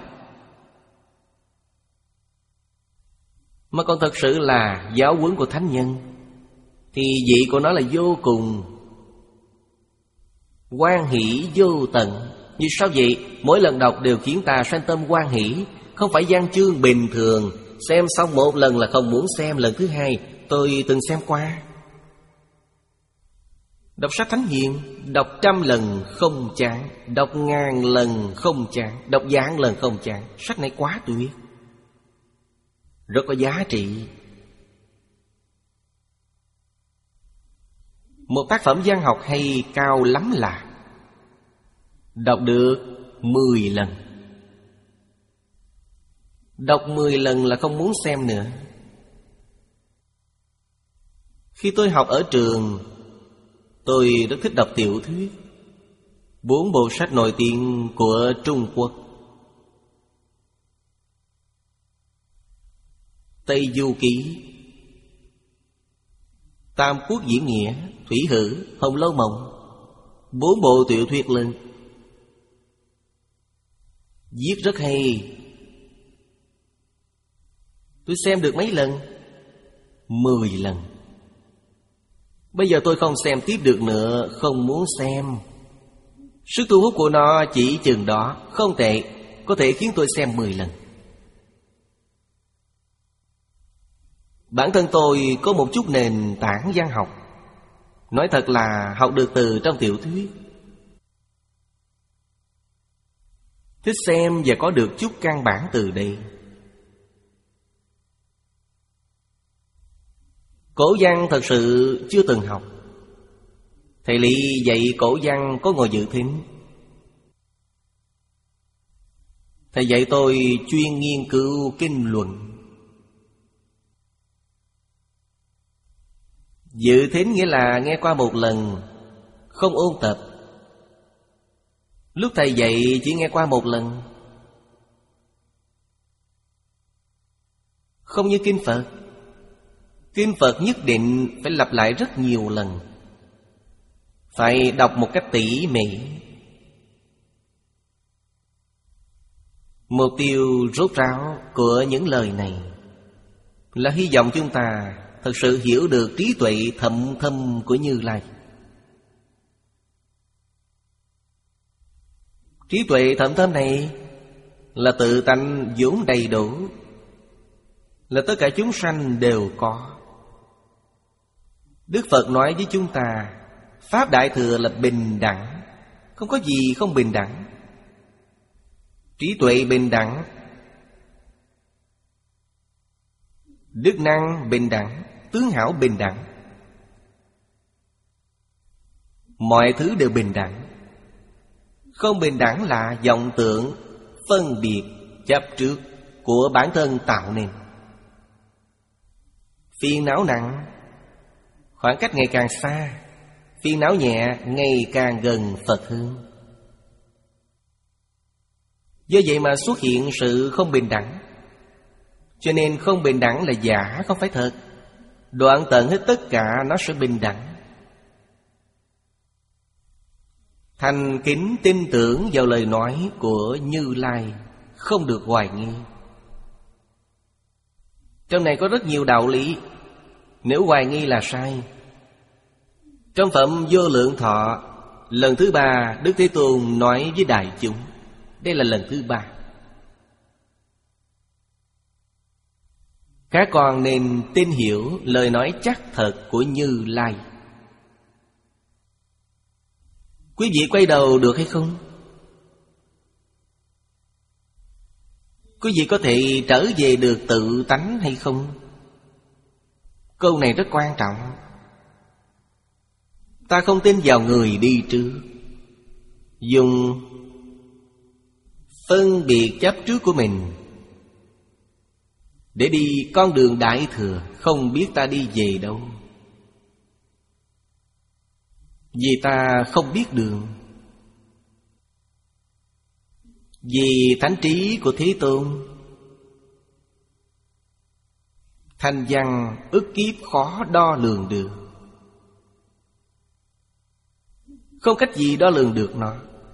Mà còn thật sự là giáo huấn của thánh nhân thì vị của nó là vô cùng, hoan hỷ vô tận. Như sao vậy? Mỗi lần đọc đều khiến ta sanh tâm hoan hỷ. Không phải văn chương bình thường, xem xong một lần là không muốn xem lần thứ hai. Tôi từng xem qua. Đọc sách Thánh Hiền, đọc trăm lần không chán, đọc ngàn lần không chán, đọc vạn lần không chán. Sách này quá tuyệt, rất có giá trị. Một tác phẩm văn học hay cao lắm là đọc được mười lần. Đọc mười lần là không muốn xem nữa. Khi tôi học ở trường, tôi rất thích đọc tiểu thuyết. Bốn bộ sách nổi tiếng của Trung Quốc: Tây Du Ký, Tam Quốc Diễn Nghĩa, Thủy Hử, Hồng Lâu Mộng. Bốn bộ tiểu thuyết lớn, viết rất hay. Tôi xem được mấy lần? Mười lần. Bây giờ tôi không xem tiếp được nữa, không muốn xem. Sức thu hút của nó chỉ chừng đó, không tệ, có thể khiến tôi xem mười lần. Bản thân tôi có một chút nền tảng văn học, nói thật là học được từ trong tiểu thuyết. thích xem và có được chút căn bản từ đây. Cổ văn thật sự chưa từng học. Thầy Lý dạy cổ văn có ngồi dự thính. Thầy dạy tôi chuyên nghiên cứu kinh luận. Dự thính nghĩa là nghe qua một lần, không ôn tập. Lúc thầy dạy chỉ nghe qua một lần. Không như kinh Phật. Kinh Phật nhất định phải lặp lại rất nhiều lần, phải đọc một cách tỉ mỉ. Mục tiêu rốt ráo của những lời này là hy vọng chúng ta thật sự hiểu được trí tuệ thậm thâm của Như Lai. Trí tuệ thậm thâm này là tự tánh vốn đầy đủ, là tất cả chúng sanh đều có. Đức Phật nói với chúng ta, Pháp Đại Thừa là bình đẳng, không có gì không bình đẳng. Trí tuệ bình đẳng, đức năng bình đẳng, tướng hảo bình đẳng, mọi thứ đều bình đẳng. Không bình đẳng là vọng tưởng, phân biệt, chấp trước của bản thân tạo nên. Phiền não nặng, khoảng cách ngày càng xa. Phiền não nhẹ, ngày càng gần Phật hơn. Do vậy mà xuất hiện sự không bình đẳng. Cho nên không bình đẳng là giả, không phải thật. Đoạn tận hết tất cả nó sẽ bình đẳng. Thành kính tin tưởng vào lời nói của Như Lai, không được hoài nghi. Trong này có rất nhiều đạo lý, nếu hoài nghi là sai. Trong phẩm Vô Lượng Thọ, lần thứ ba Đức Thế Tôn nói với đại chúng. Đây là lần thứ ba. Các con nên tin hiểu lời nói chắc thật của Như Lai. Quý vị quay đầu được hay không? Quý vị có thể trở về được tự tánh hay không? Câu này rất quan trọng. Ta không tin vào người đi trước, dùng phân biệt chấp trước của mình để đi con đường Đại Thừa, không biết ta đi về đâu. Vì ta không biết đường. Vì thánh trí của Thế Tôn, thanh văn ức kiếp khó đo lường được. Không cách gì đo lường được nó.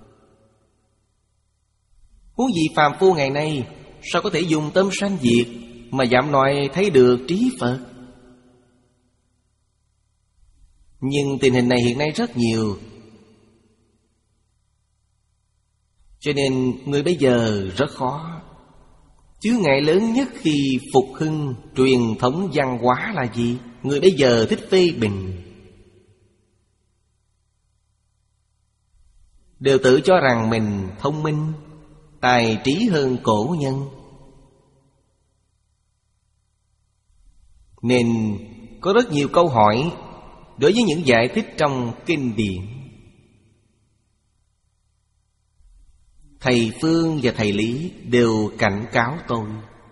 Huống gì phàm phu ngày nay, sao có thể dùng tâm sanh diệt mà dám nói thấy được trí Phật? Nhưng tình hình này hiện nay rất nhiều. Cho nên người bây giờ rất khó. Chướng ngại lớn nhất khi phục hưng truyền thống văn hóa là gì? Người bây giờ thích phê bình, đều tự cho rằng mình thông minh, tài trí hơn cổ nhân. Nên có rất nhiều câu hỏi đối với những giải thích trong kinh điển. Thầy Phương và thầy Lý đều cảnh cáo tôi.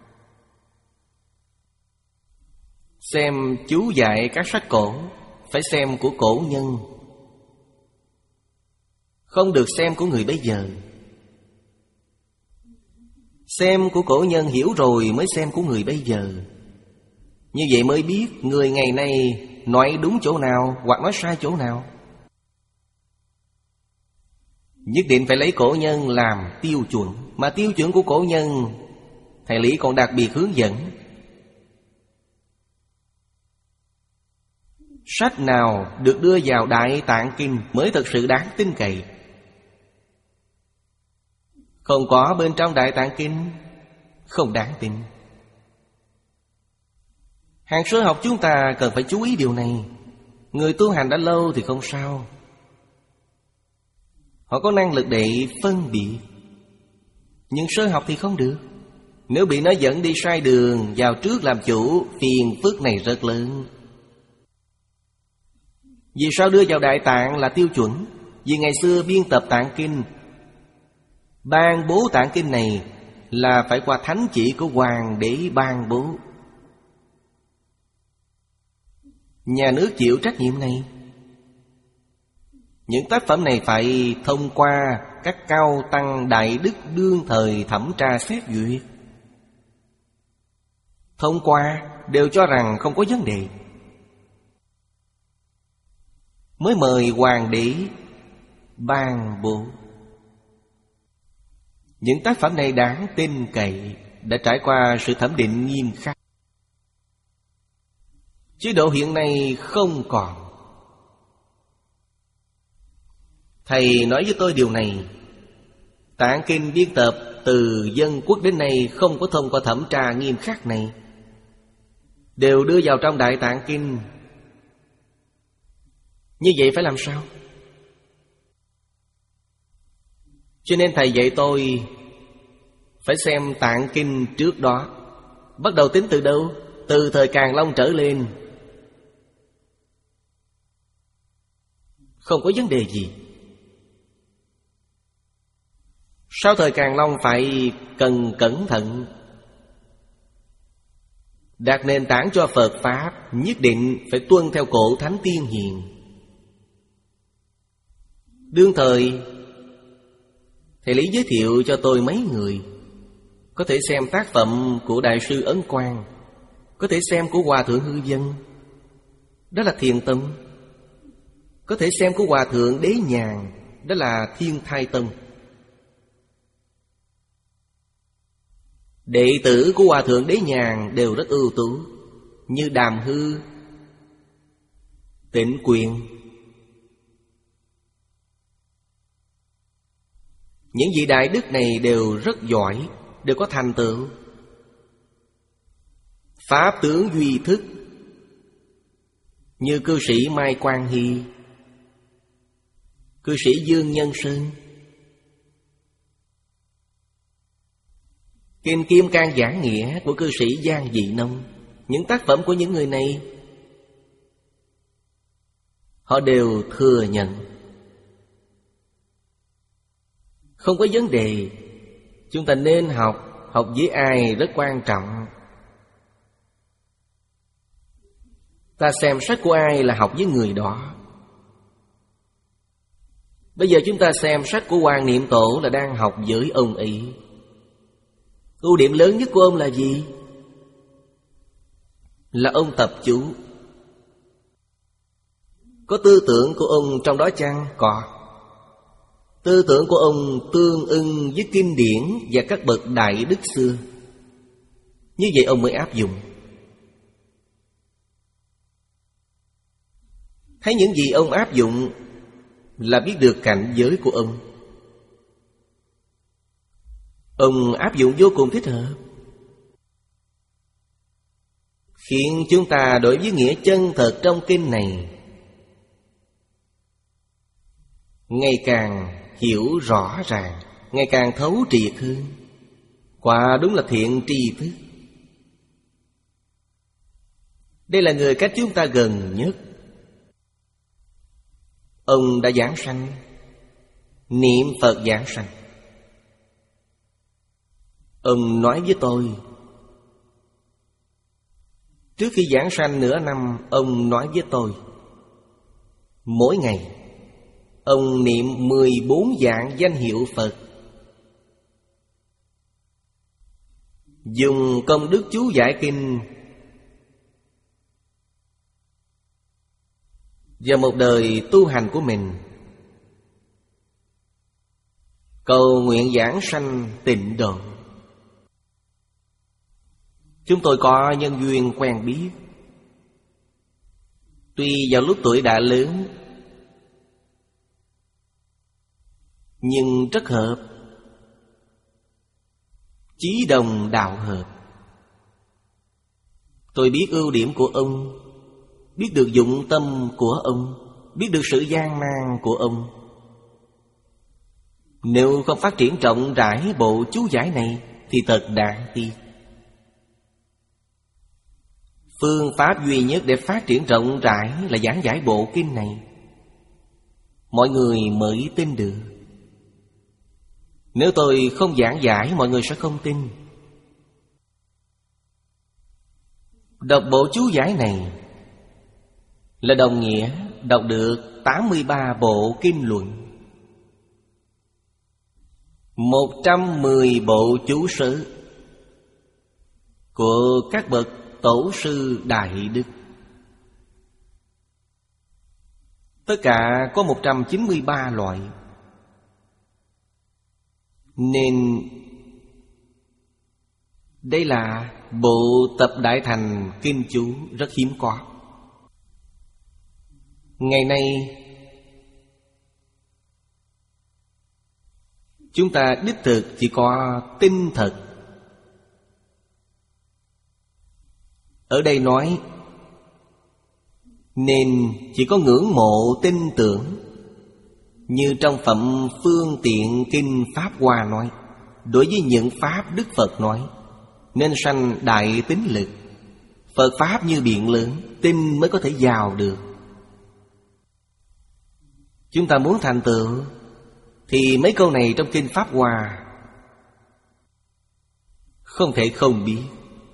Xem chú dạy các sách cổ, phải xem của cổ nhân, không được xem của người bây giờ. Xem của cổ nhân hiểu rồi mới xem của người bây giờ. Như vậy mới biết người ngày nay nói đúng chỗ nào hoặc nói sai chỗ nào. Nhất định phải lấy cổ nhân làm tiêu chuẩn. Mà tiêu chuẩn của cổ nhân, thầy Lý còn đặc biệt hướng dẫn. Sách nào được đưa vào Đại Tạng Kinh mới thật sự đáng tin cậy. Không có bên trong Đại Tạng Kinh, không đáng tin. Hàng sơ học chúng ta cần phải chú ý điều này. Người tu hành đã lâu thì không sao, họ có năng lực để phân biệt. Nhưng sơ học thì không được. Nếu bị nó dẫn đi sai đường, vào trước làm chủ, phiền phức này rất lớn. Vì sao đưa vào Đại Tạng là tiêu chuẩn? Vì ngày xưa biên tập Tạng Kinh, ban bố Tạng Kinh này là phải qua thánh chỉ của Hoàng đế ban bố. Nhà nước chịu trách nhiệm này. Những tác phẩm này phải thông qua các cao tăng đại đức đương thời thẩm tra xét duyệt. Thông qua đều cho rằng không có vấn đề, mới mời Hoàng đế ban bố. Những tác phẩm này đáng tin cậy, đã trải qua sự thẩm định nghiêm khắc. Chế độ hiện nay không còn. Thầy nói với tôi điều này: Tạng Kinh biên tập từ Dân Quốc đến nay không có thông qua thẩm tra nghiêm khắc này, đều đưa vào trong Đại Tạng Kinh. Như vậy phải làm sao? Cho nên thầy dạy tôi phải xem Tạng Kinh trước đó. Bắt đầu tính từ đâu? Từ thời Càn Long trở lên, không có vấn đề gì. Sau thời Càn Long phải cần cẩn thận, đặt nền tảng cho Phật Pháp, nhất định phải tuân theo cổ thánh tiên hiền. Đương thời thầy Lý giới thiệu cho tôi mấy người. Có thể xem tác phẩm của Đại sư Ấn Quang, có thể xem của Hòa thượng Hư Vân, đó là Thiền Tông. Có thể xem của Hòa thượng Đế Nhàn, đó là Thiên Thai Tông. Đệ tử của Hòa thượng Đế Nhàn đều rất ưu tú, như Đàm Hư, Tịnh Quyền. Những vị đại đức này đều rất giỏi, đều có thành tựu. Pháp tướng duy thức, như cư sĩ Mai Quang Hy, cư sĩ Dương Nhân Sơn. Kinh Kim Cang Giảng Nghĩa của cư sĩ Giang Dị Nông. Những tác phẩm của những người này họ đều thừa nhận, không có vấn đề. Chúng ta nên học. Học với ai rất quan trọng. Ta xem sách của ai là học với người đó. Bây giờ chúng ta xem sách của Hoàng Niệm Tổ là đang học với ông ấy. Ưu điểm lớn nhất của ông là gì? Là ông tập chú. Có tư tưởng của ông trong đó chăng? Có. Tư tưởng của ông tương ưng với kinh điển và các bậc đại đức xưa. Như vậy ông mới áp dụng. Thấy những gì ông áp dụng là biết được cảnh giới của ông. Ông áp dụng vô cùng thích hợp, khiến chúng ta đối với nghĩa chân thật trong kinh này ngày càng hiểu rõ ràng, ngày càng thấu triệt hơn. Quả đúng là thiện tri thức. Đây là người cách chúng ta gần nhất. Ông đã giảng sanh, niệm Phật giảng sanh. Ông nói với tôi, trước khi giảng sanh nửa năm, ông nói với tôi, mỗi ngày ông niệm mười bốn dạng danh hiệu Phật, dùng công đức chú giải kinh, và một đời tu hành của mình, cầu nguyện giảng sanh tịnh độ. Chúng tôi có nhân duyên quen biết. Tuy vào lúc tuổi đã lớn, nhưng rất hợp, chí đồng đạo hợp. Tôi biết ưu điểm của ông, biết được dụng tâm của ông, biết được sự gian nan của ông. Nếu không phát triển rộng rãi bộ chú giải này thì thật đáng tiếc. Phương pháp duy nhất để phát triển rộng rãi là giảng giải bộ kinh này, mọi người mới tin được. Nếu tôi không giảng giải, mọi người sẽ không tin. Đọc bộ chú giải này là đồng nghĩa đọc được tám mươi ba bộ kinh luận, một trăm mười bộ chú sớ của các bậc tổ sư đại đức. Tất cả có một trăm chín mươi ba loại. Nên đây là bộ tập đại thành kinh chú rất hiếm có. Ngày nay chúng ta đích thực chỉ có tin thật. Ở đây nói nên chỉ có ngưỡng mộ tin tưởng. Như trong phẩm Phương Tiện Kinh Pháp Hoa nói, đối với những pháp Đức Phật nói, nên sanh đại tín lực. Phật Pháp như biển lớn, tin mới có thể vào được. Chúng ta muốn thành tựu thì mấy câu này trong Kinh Pháp Hoa không thể không biết,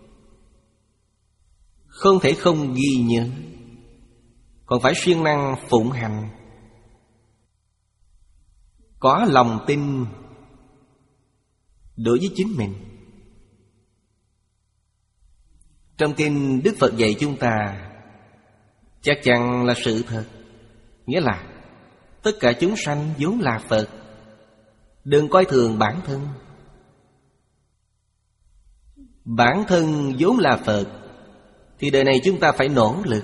không thể không ghi nhớ, còn phải siêng năng phụng hành, có lòng tin đối với chính mình. Trong kinh Đức Phật dạy chúng ta chắc chắn là sự thật, nghĩa là tất cả chúng sanh vốn là Phật. Đừng coi thường bản thân. Bản thân vốn là Phật thì đời này chúng ta phải nỗ lực.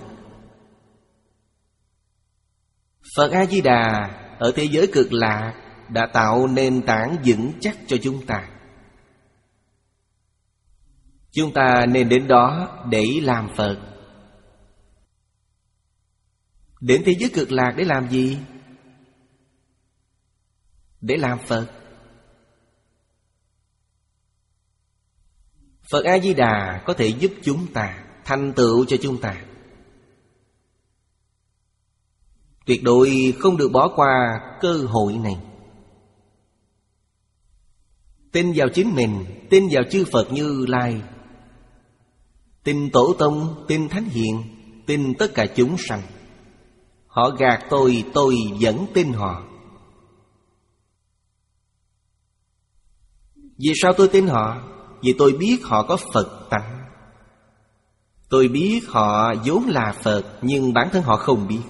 Phật A-di-đà ở thế giới cực lạc đã tạo nền tảng vững chắc cho chúng ta. Chúng ta nên đến đó để làm Phật. Đến thế giới cực lạc để làm gì? Để làm Phật. Phật A-di-đà có thể giúp chúng ta, thành tựu cho chúng ta. Tuyệt đối không được bỏ qua cơ hội này. Tin vào chính mình, tin vào chư Phật Như Lai, tin Tổ Tông, tin Thánh Hiền, tin tất cả chúng sanh. Họ gạt tôi, tôi vẫn tin họ. Vì sao tôi tin họ? Vì tôi biết họ có Phật tánh. Tôi biết họ vốn là Phật, nhưng bản thân họ không biết.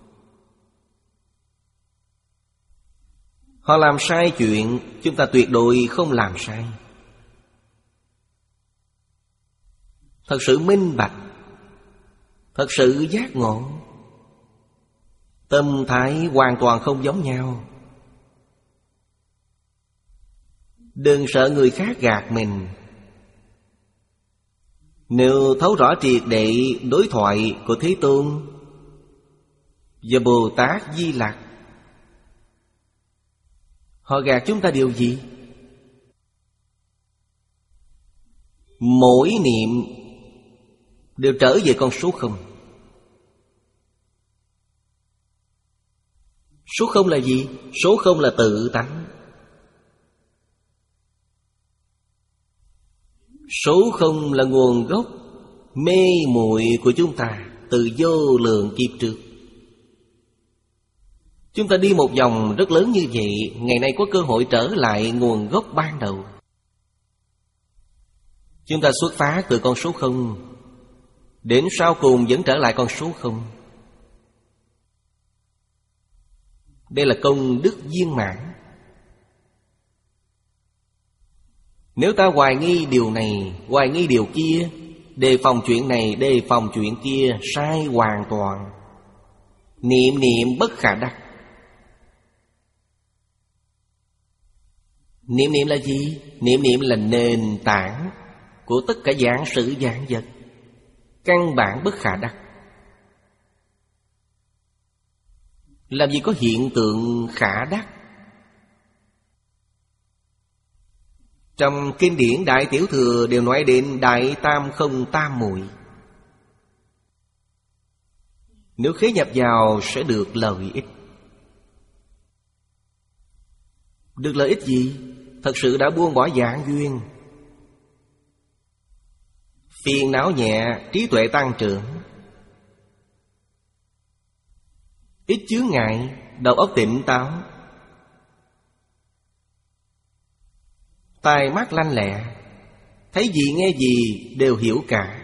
Họ làm sai chuyện, chúng ta tuyệt đối không làm sai. Thật sự minh bạch, thật sự giác ngộ. Tâm thái hoàn toàn không giống nhau. Đừng sợ người khác gạt mình. Nếu thấu rõ triệt để đối thoại của Thế Tôn và Bồ Tát Di Lặc, họ gạt chúng ta điều gì? Mỗi niệm đều trở về con số không. Số không là gì? Số không là tự tánh. Số không là nguồn gốc mê muội của chúng ta từ vô lượng kiếp trước. Chúng ta đi một vòng rất lớn như vậy, ngày nay có cơ hội trở lại nguồn gốc ban đầu. Chúng ta xuất phát từ con số không, đến sau cùng vẫn trở lại con số không. Đây là công đức viên mãn. Nếu ta hoài nghi điều này, hoài nghi điều kia, đề phòng chuyện này, đề phòng chuyện kia, sai hoàn toàn. Niệm niệm bất khả đắc. Niệm niệm là gì? Niệm niệm là nền tảng của tất cả vạn sự vạn vật, căn bản bất khả đắc. Làm gì có hiện tượng khả đắc? Trong kinh điển Đại Tiểu Thừa đều nói đến Đại Tam Không Tam Muội. Nếu khế nhập vào sẽ được lợi ích. Được lợi ích gì? Thật sự đã buông bỏ dạng duyên, phiền não nhẹ, trí tuệ tăng trưởng, ít chướng ngại, đầu óc tỉnh táo, tai mắt lanh lẹ, thấy gì nghe gì đều hiểu cả.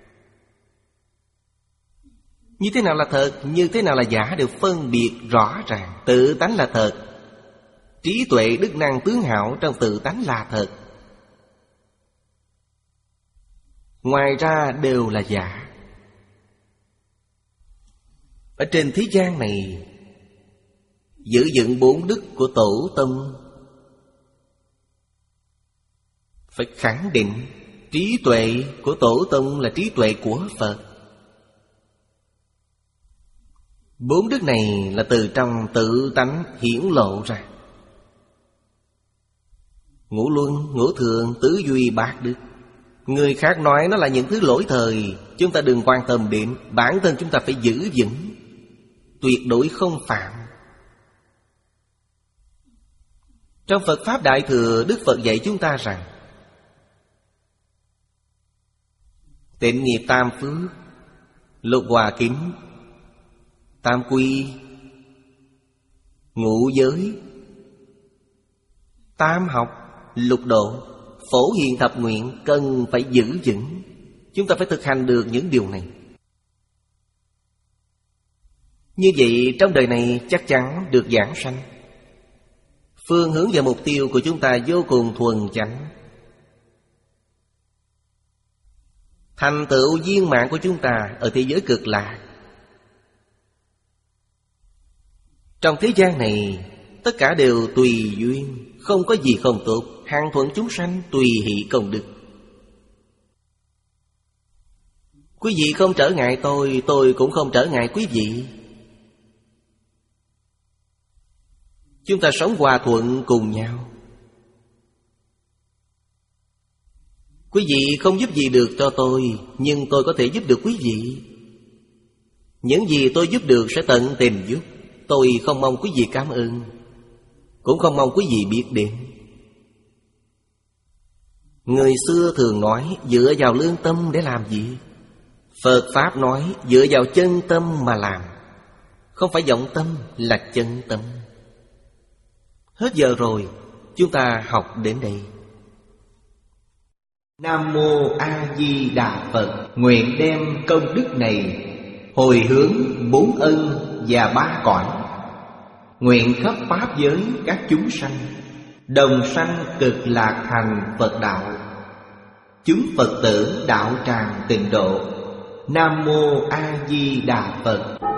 Như thế nào là thật, như thế nào là giả đều phân biệt rõ ràng. Tự tánh là thật, trí tuệ đức năng tướng hảo trong tự tánh là thật, ngoài ra đều là giả. Ở trên thế gian này, giữ dựng bốn đức của tổ tông, phải khẳng định trí tuệ của tổ tông là trí tuệ của Phật. Bốn đức này là từ trong tự tánh hiển lộ ra. Ngũ luân, ngũ thường, tứ duy, bát đức. Người khác nói nó là những thứ lỗi thời, chúng ta đừng quan tâm đến. Bản thân chúng ta phải giữ vững, tuyệt đối không phạm. Trong Phật Pháp Đại Thừa, Đức Phật dạy chúng ta rằng tịnh nghiệp tam phước, lục hòa kính, tam quy, ngũ giới, tam học, lục độ, phổ hiền thập nguyện cần phải giữ vững. Chúng ta phải thực hành được những điều này. Như vậy trong đời này chắc chắn được giảng sanh. Phương hướng và mục tiêu của chúng ta vô cùng thuần chánh. Thành tựu viên mãn của chúng ta ở thế giới cực lạc. Trong thế gian này tất cả đều tùy duyên, không có gì không tốt. Hằng thuận chúng sanh, tùy hỷ công đức. Quý vị không trở ngại tôi, tôi cũng không trở ngại quý vị. Chúng ta sống hòa thuận cùng nhau. Quý vị không giúp gì được cho tôi, nhưng tôi có thể giúp được quý vị. Những gì tôi giúp được sẽ tận tình giúp. Tôi không mong quý vị cảm ơn, cũng không mong quý vị biết đến. Người xưa thường nói dựa vào lương tâm để làm gì? Phật Pháp nói dựa vào chân tâm mà làm. Không phải vọng tâm, là chân tâm. Hết giờ rồi, chúng ta học đến đây. Nam Mô A Di Đà Phật. Nguyện đem công đức này hồi hướng bốn ân và ba cõi. Nguyện khắp pháp giới các chúng sanh đồng sanh cực lạc thành Phật đạo. Chúng Phật tử đạo tràng tịnh độ. Nam Mô A Di Đà Phật.